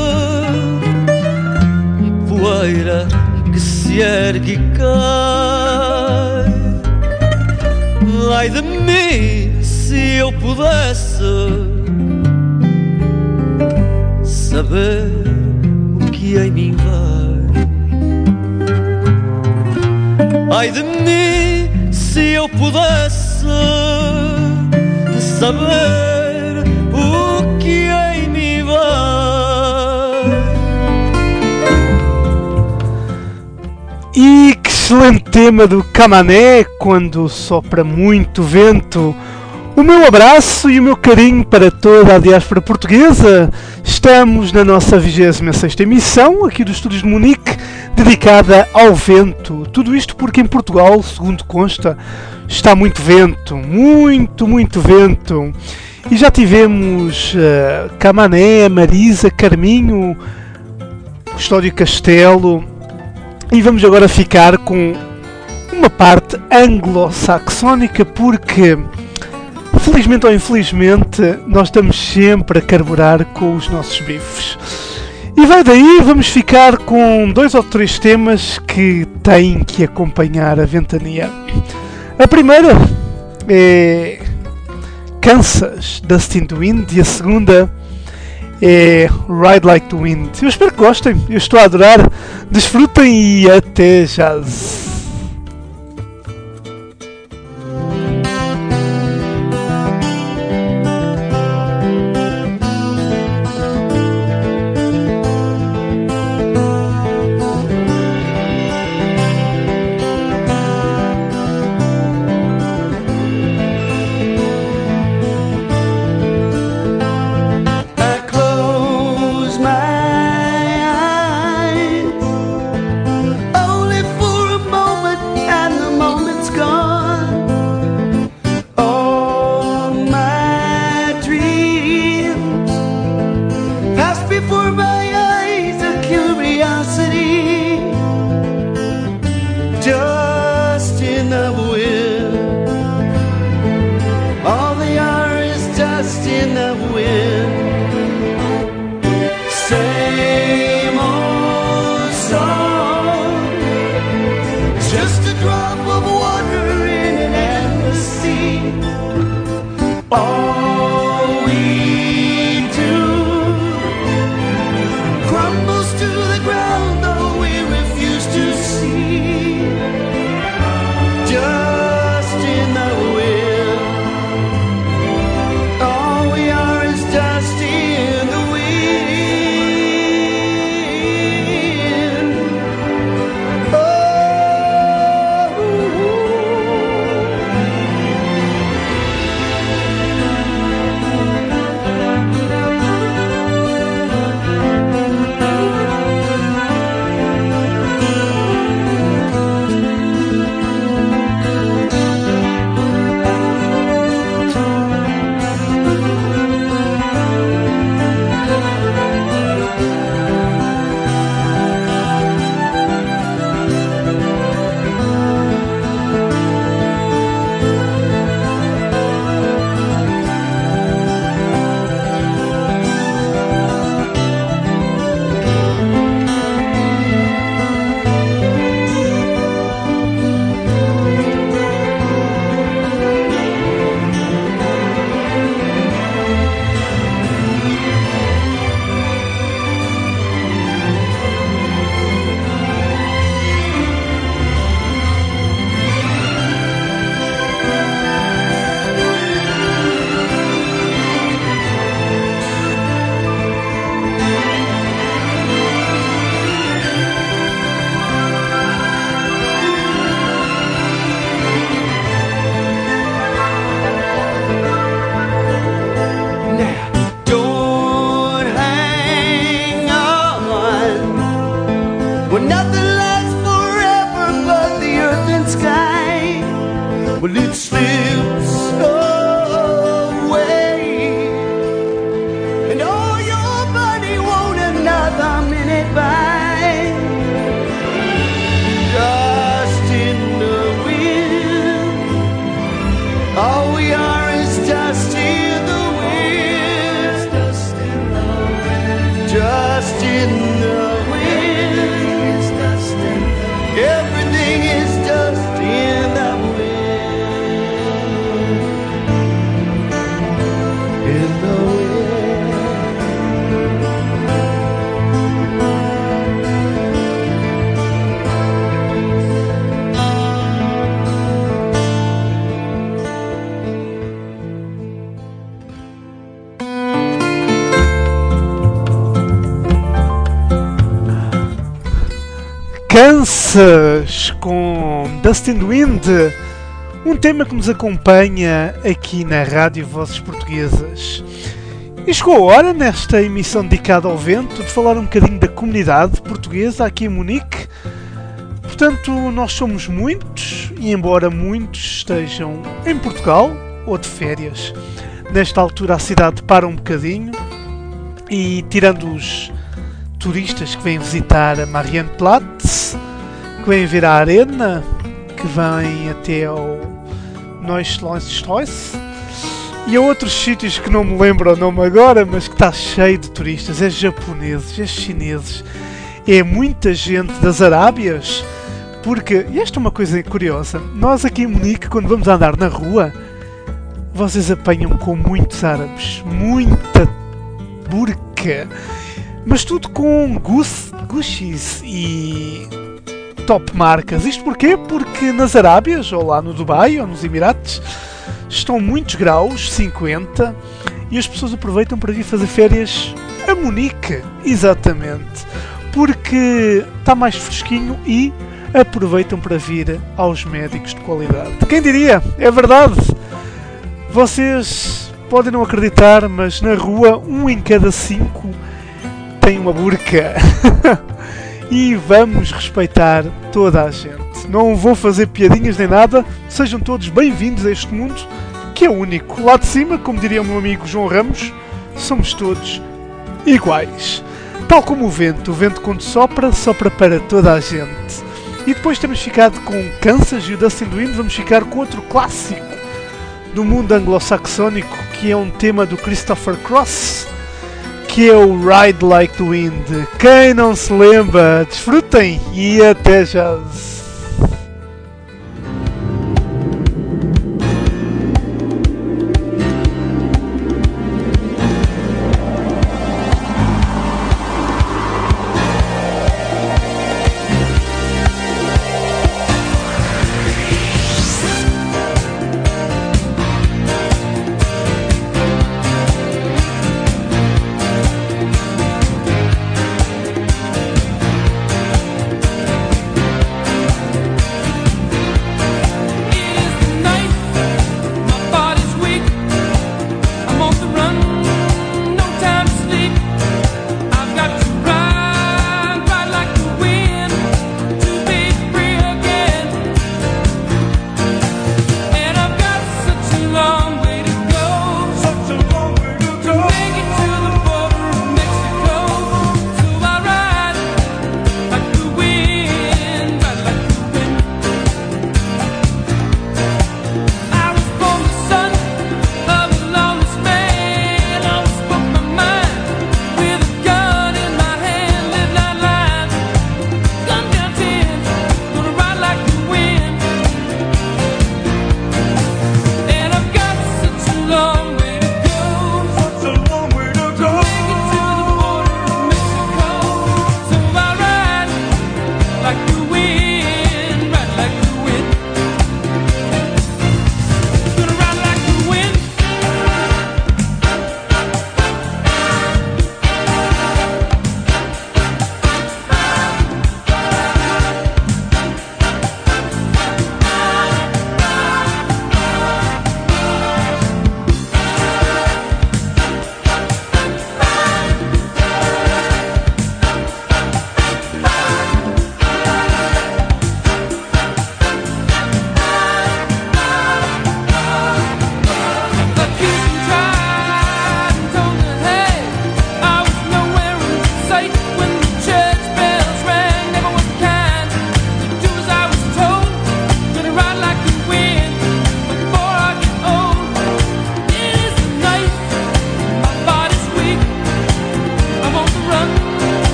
poeira que se ergue e cai. Ai de mim se eu pudesse saber o que em mim vai. Ai de mim se eu pudesse saber o que em mim vai. E que excelente tema do Camané, quando sopra muito vento. O meu abraço e o meu carinho para toda a diáspora portuguesa. Estamos na nossa vigésima sexta emissão, aqui dos Estúdios de Munique, dedicada ao vento. Tudo isto porque em Portugal, segundo consta, está muito vento, muito, muito vento. E já tivemos uh, Camané, Marisa, Carminho, Custódio Castelo, e vamos agora ficar com uma parte anglo-saxónica, porque felizmente ou infelizmente nós estamos sempre a carburar com os nossos bifes. E vai daí, vamos ficar com dois ou três temas que têm que acompanhar a ventania. A primeira é Kansas, Dust in the Wind, e a segunda é Ride Like the Wind. Eu espero que gostem, eu estou a adorar, desfrutem e até jazz. Kansas com Dust in the Wind, um tema que nos acompanha aqui na Rádio Vozes Portuguesas. E chegou a hora, nesta emissão dedicada ao vento, de falar um bocadinho da comunidade portuguesa aqui em Munique. Portanto, nós somos muitos, e embora muitos estejam em Portugal ou de férias, nesta altura a cidade para um bocadinho e, tirando os turistas que vêm visitar a Marienplatz, que vêm ver a arena, que vêm até ao Neuschwanstein e a outros sítios que não me lembro o nome agora, mas que está cheio de turistas. É japoneses, é chineses, é muita gente das Arábias, porque, e esta é uma coisa curiosa, nós aqui em Munique, quando vamos andar na rua, vocês apanham com muitos árabes, muita burca, mas tudo com Gucci's e top marcas. Isto porquê? Porque nas Arábias, ou lá no Dubai, ou nos Emirates, estão muitos graus, cinquenta, e as pessoas aproveitam para vir fazer férias a Munique, exatamente, porque está mais fresquinho e aproveitam para vir aos médicos de qualidade. Quem diria? É verdade! Vocês podem não acreditar, mas na rua um em cada cinco tem uma burca. E vamos respeitar toda a gente. Não vou fazer piadinhas nem nada. Sejam todos bem-vindos a este mundo que é único. Lá de cima, como diria o meu amigo João Ramos, somos todos iguais. Tal como o vento. O vento quando sopra, sopra para toda a gente. E depois temos ficado com Kansas e o Dustin do Wind. Vamos ficar com outro clássico do mundo anglo-saxónico, que é um tema do Christopher Cross, que é o Ride Like the Wind. Quem não se lembra, desfrutem e até já.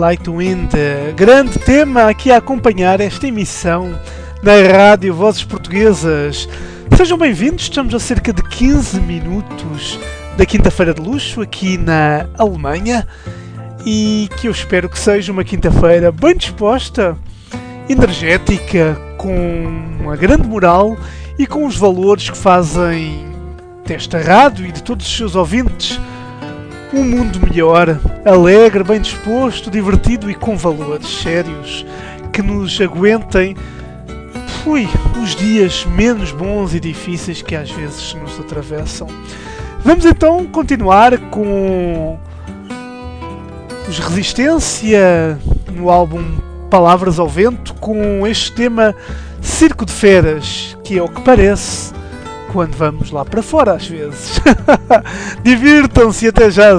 Like the Wind, grande tema aqui a acompanhar esta emissão na Rádio Vozes Portuguesas. Sejam bem-vindos, estamos a cerca de quinze minutos da Quinta-feira de Luxo aqui na Alemanha e que eu espero que seja uma quinta-feira bem disposta, energética, com uma grande moral e com os valores que fazem desta rádio e de todos os seus ouvintes um mundo melhor, alegre, bem disposto, divertido e com valores sérios que nos aguentem ui, os dias menos bons e difíceis que às vezes nos atravessam. Vamos então continuar com os Resistência no álbum Palavras ao Vento, com este tema Circo de Feras, que é o que parece quando vamos lá para fora às vezes. Divirtam-se, até já!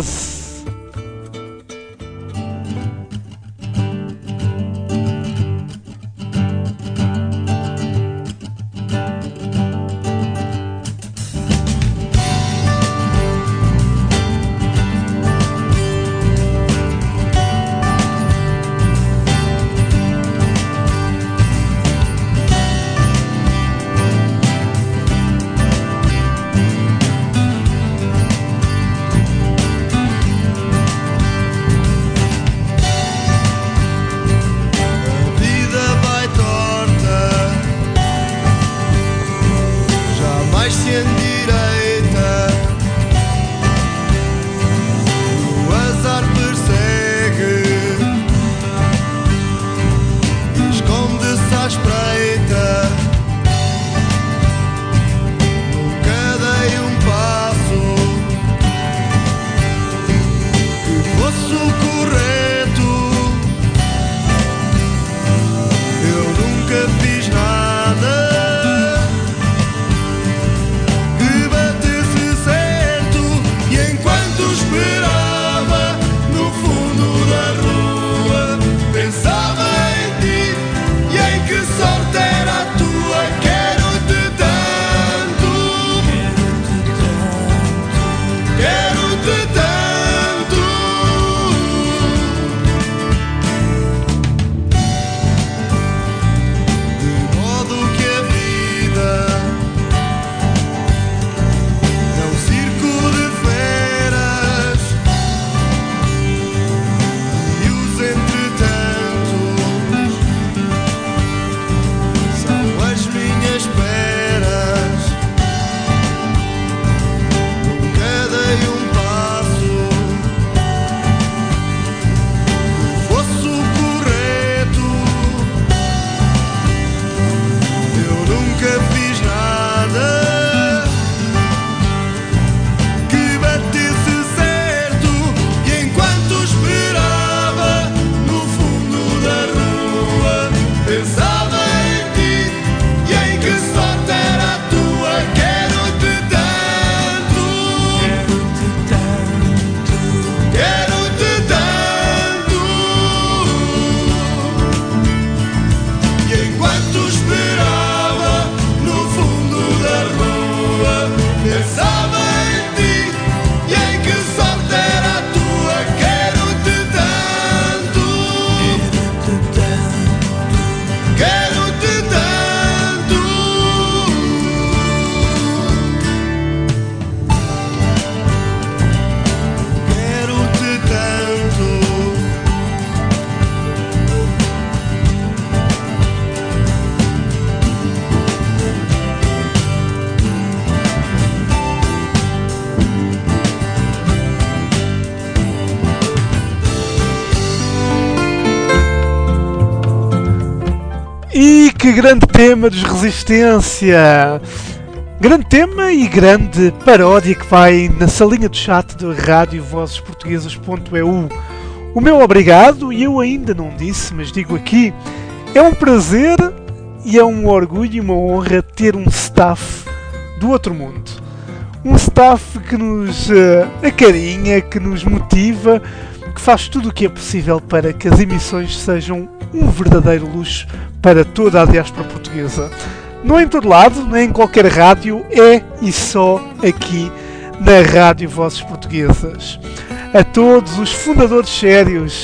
Que grande tema dos Resistência! Grande tema e grande paródia que vai na salinha do chat de rádio vozes portuguesas ponto e u. O meu obrigado, e eu ainda não disse, mas digo aqui, é um prazer e é um orgulho e uma honra ter um staff do outro mundo. Um staff que nos uh, acarinha, que nos motiva, que faz tudo o que é possível para que as emissões sejam um verdadeiro luxo para toda a diáspora portuguesa. Não é em todo lado, não é em qualquer rádio, é e só aqui na Rádio Vozes Portuguesas. A todos os fundadores sérios,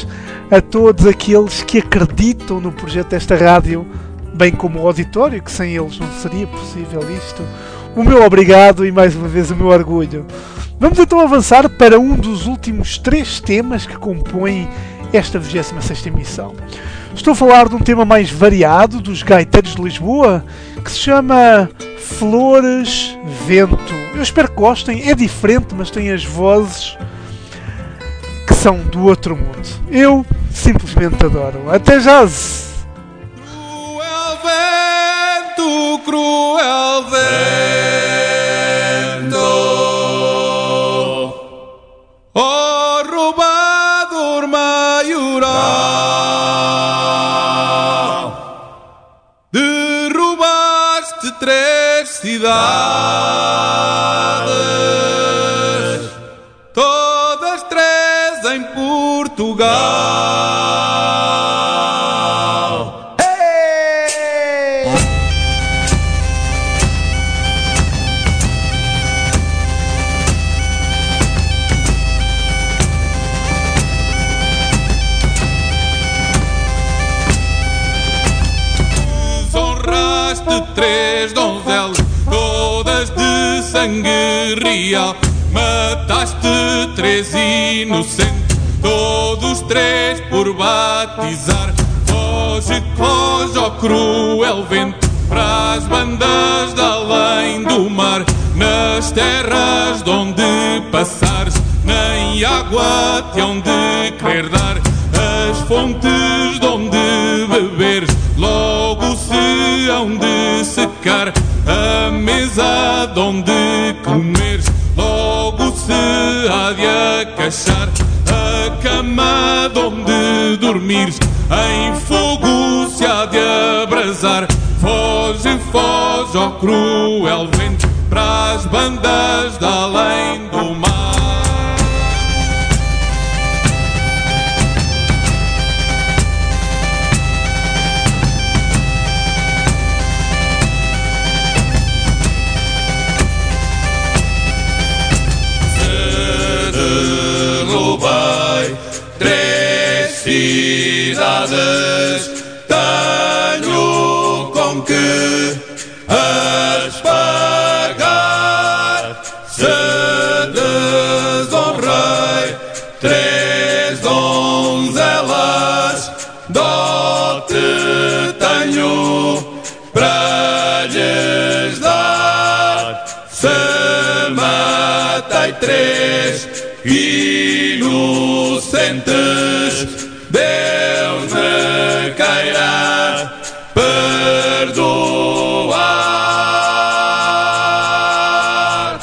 a todos aqueles que acreditam no projeto desta rádio, bem como o auditório, que sem eles não seria possível isto. O meu obrigado e mais uma vez o meu orgulho. Vamos então avançar para um dos últimos três temas que compõem esta vigésima sexta emissão. Estou a falar de um tema mais variado dos gaiteiros de Lisboa, que se chama Flores Vento. Eu espero que gostem, é diferente, mas tem as vozes que são do outro mundo. Eu simplesmente adoro. Até já! Cruel vento, cruel vento, oh roubador maioral, derrubaste três cidades, todas três em Portugal. Três donzelas, todas de sangue real. Mataste três inocentes, todos três por batizar. Foge, foge, ó cruel vento, para as bandas de além do mar. Nas terras de onde passares, nem água te hão de querer dar. As fontes de onde beberes, logo se hão de secar. A mesa de onde comeres, logo se há de acachar. A cama de onde dormires, em fogo se há de abrasar. Foge, foge, ó cruel vento, para as bandas de além do mar. Três cidades, tenho com que as pagar. Se desonrei três donzelas, dote tenho para lhes dar. Se matei três inocentes, Deus me queira perdoar.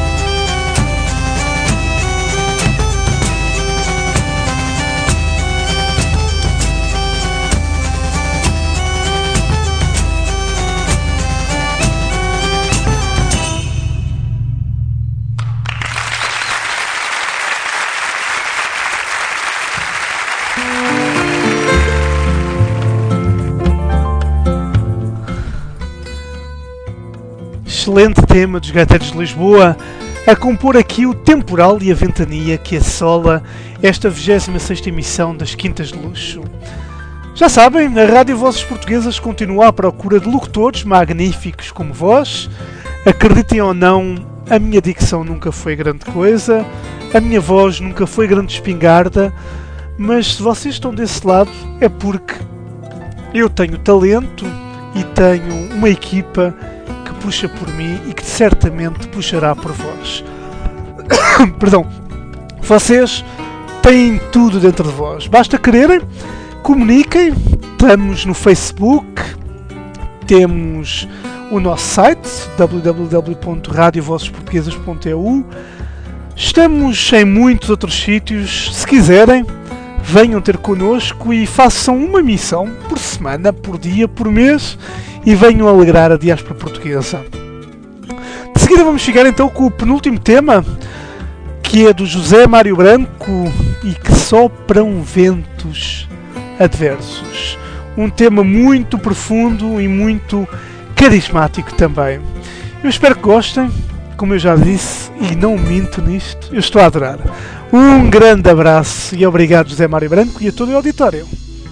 Excelente tema dos gaiteiros de Lisboa, a compor aqui o temporal e a ventania que assola esta vigésima sexta emissão das Quintas de Luxo. Já sabem, a Rádio Vozes Portuguesas continua à procura de locutores magníficos como vós. Acreditem ou não, a minha dicção nunca foi grande coisa, a minha voz nunca foi grande espingarda, mas se vocês estão desse lado é porque eu tenho talento e tenho uma equipa que puxa por mim e que certamente puxará por vós. Perdão. Vocês têm tudo dentro de vós. Basta quererem, comuniquem. Estamos no Facebook, temos o nosso site w w w ponto radio vozes portuguesas ponto e u. Estamos em muitos outros sítios. Se quiserem, venham ter connosco e façam uma missão por semana, por dia, por mês e venham alegrar a diáspora portuguesa. De seguida vamos chegar então com o penúltimo tema, que é do José Mário Branco e que sopram ventos adversos. Um tema muito profundo e muito carismático também. Eu espero que gostem, como eu já disse, e não minto nisto, eu estou a adorar. Um grande abraço e obrigado, José Mário Branco, e a todo o auditório.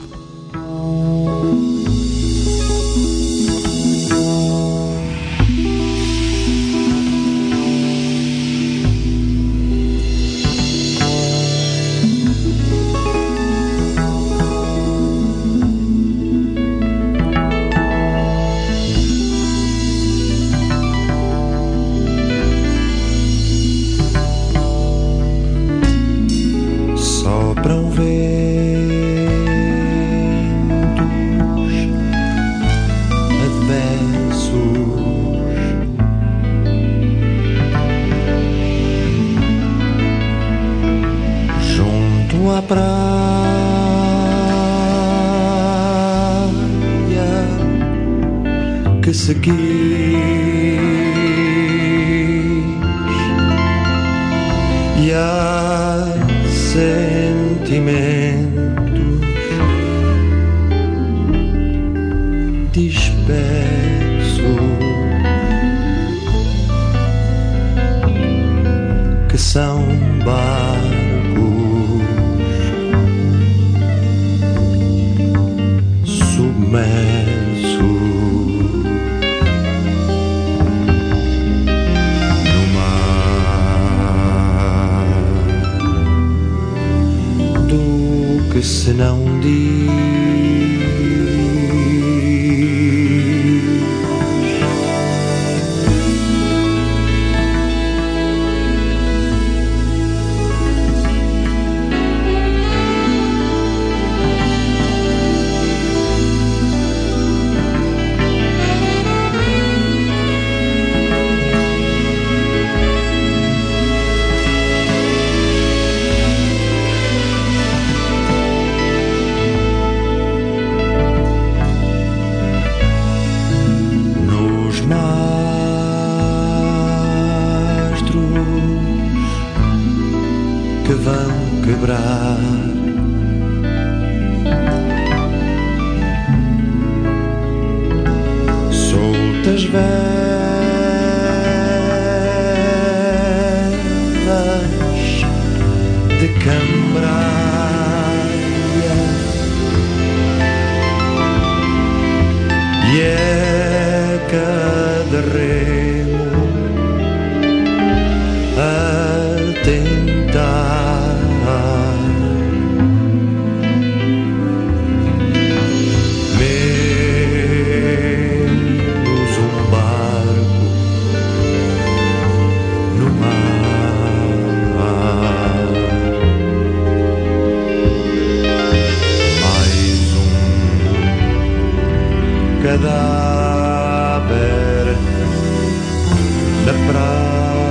Sopram ventos adversos, junto à praia que se quis, e há sentimentos dispersos que são barcos submersos no mar, do que se não diz. Que vão quebrar soltas velas de cambraia, e é cada remo a tentar menos um barco no mar, mais um cadáver na praia.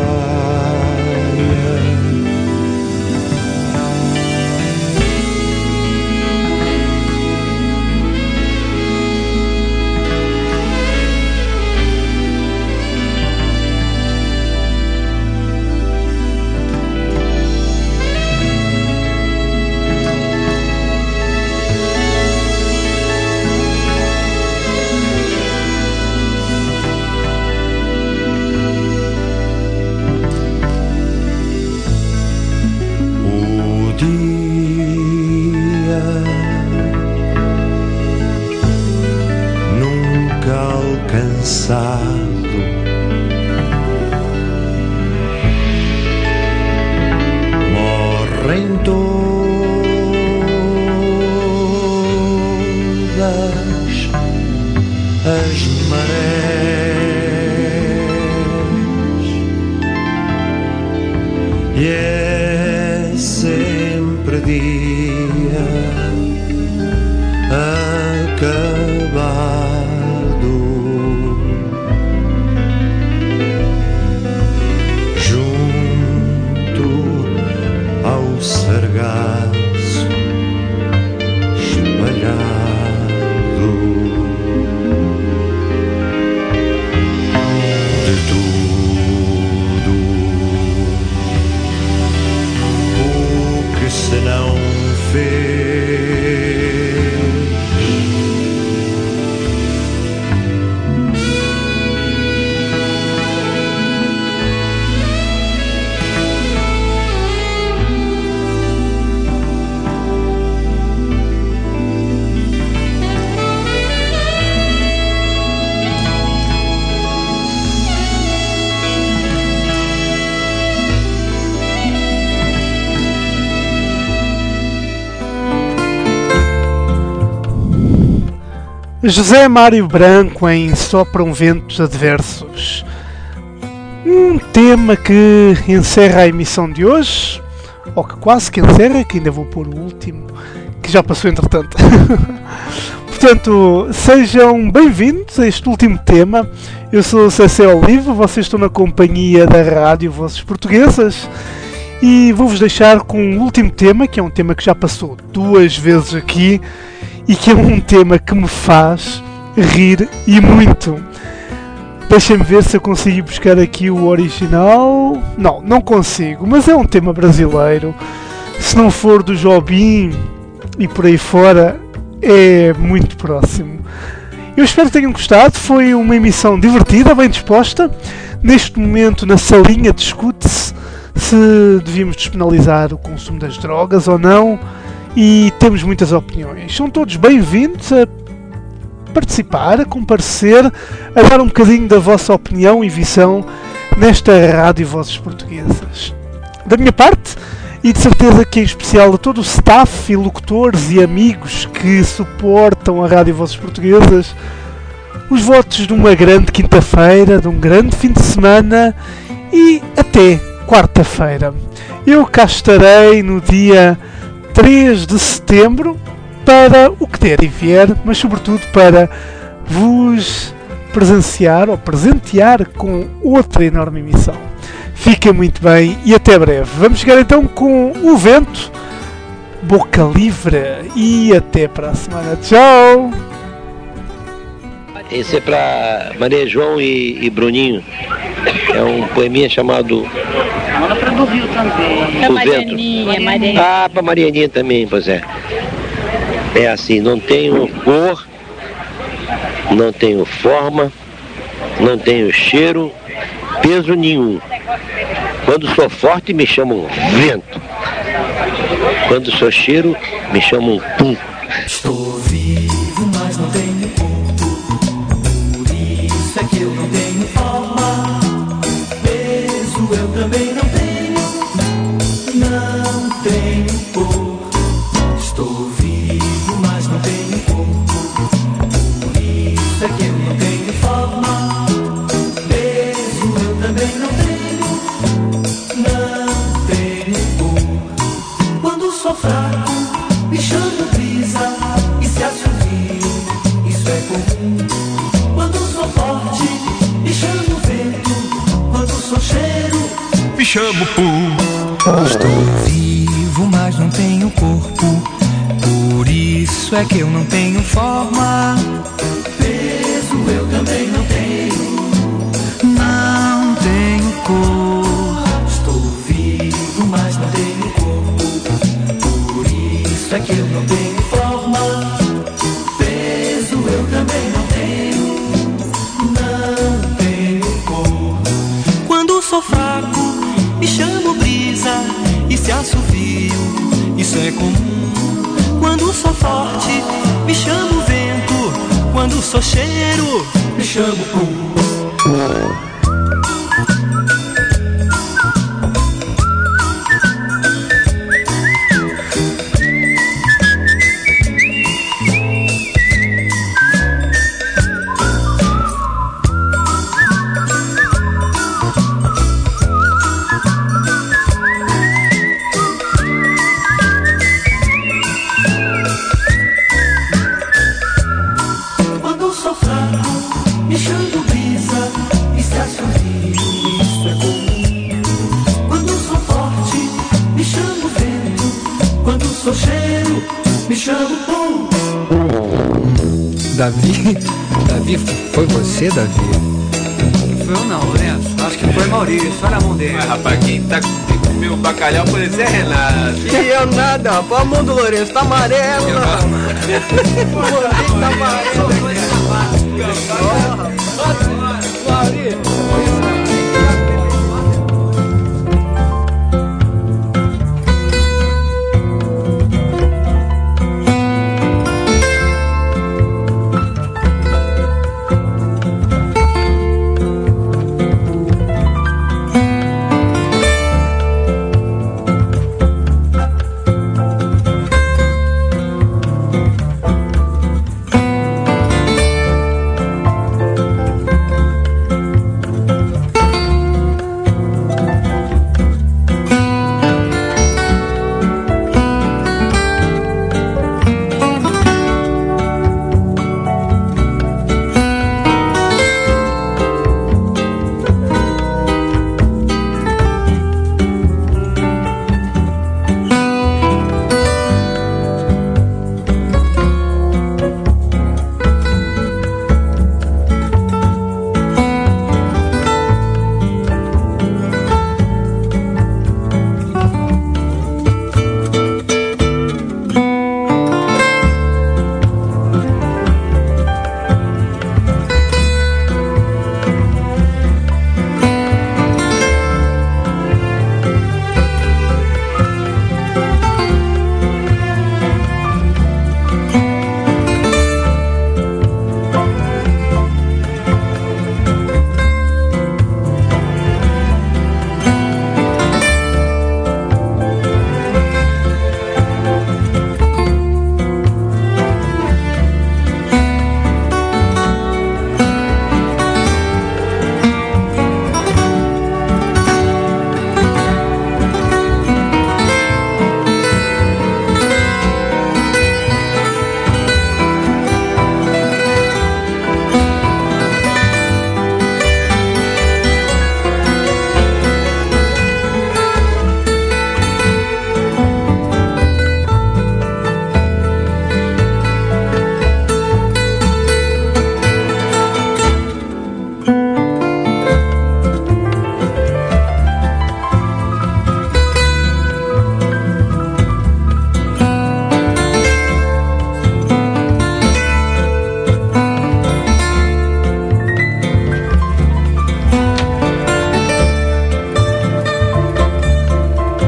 Alcançado, morrem todas as marés, e é sempre dia acabar ao sargaço espalhado. José Mário Branco em Sopram Ventos Adversos. Um tema que encerra a emissão de hoje, ou que quase que encerra, que ainda vou pôr o último, que já passou entretanto. Portanto, sejam bem-vindos a este último tema. Eu sou o C C Oliva, vocês estão na companhia da Rádio Vozes Portuguesas e vou-vos deixar com o último tema, que é um tema que já passou duas vezes aqui e que é um tema que me faz rir e muito. Deixem-me ver se eu consigo buscar aqui o original. Não, não consigo, mas é um tema brasileiro. Se não for do Jobim e por aí fora, é muito próximo. Eu espero que tenham gostado. Foi uma emissão divertida, bem disposta. Neste momento, na salinha, discute-se se devíamos despenalizar o consumo das drogas ou não. E temos muitas opiniões. São todos bem-vindos a participar, a comparecer, a dar um bocadinho da vossa opinião e visão nesta Rádio Vozes Portuguesas. Da minha parte, e de certeza que em especial a todo o staff e locutores e amigos que suportam a Rádio Vozes Portuguesas, os votos de uma grande quinta-feira, de um grande fim de semana e até quarta-feira. Eu cá estarei no dia três de setembro para o que der e vier, mas sobretudo para vos presenciar ou presentear com outra enorme emissão. Fiquem muito bem e até breve. Vamos chegar então com o vento, boca livre e até para a semana. Tchau! Esse é para Maria João e, e Bruninho. É um poeminha chamado Fala para do Rio também. O Marianinha, Marianinha. Ah, para Marianinha também, pois é. É assim, não tenho cor, não tenho forma, não tenho cheiro, peso nenhum. Quando sou forte, me chamam vento. Quando sou cheiro, me chamam pum. Estou vivo, mas não tenho corpo. Por isso é que eu não tenho forma. Peso eu também não tenho. Não tenho cor. Estou vivo, mas não tenho corpo. Por isso é que eu não tenho forma. Peso eu também não tenho. Não tenho cor. Quando sou fraco, me chamo brisa e se assovio, isso é comum. Quando sou forte, me chamo vento. Quando sou cheiro, me chamo pum. Estou vivo, mas não tenho corpo. Por isso é que eu não tenho forma. Peso eu também não tenho. Não tenho cor. Estou vivo, mas não tenho corpo. Por isso é que eu não tenho forma. Peso eu também não tenho. Não tenho cor. Quando sou fraco, me chamo brisa e se assovio, isso é comum. Quando sou forte, me chamo vento. Quando sou cheiro, me chamo pum. Davi? Davi, foi você, Davi? Não foi eu não, Lourenço. Acho que foi Maurício. Olha a mão dele. Mas, rapaz, quem tá com meu bacalhau por isso é Renato. E eu nada, rapaz. A mão do Lourenço tá amarela. O Lourenço tá amarelo.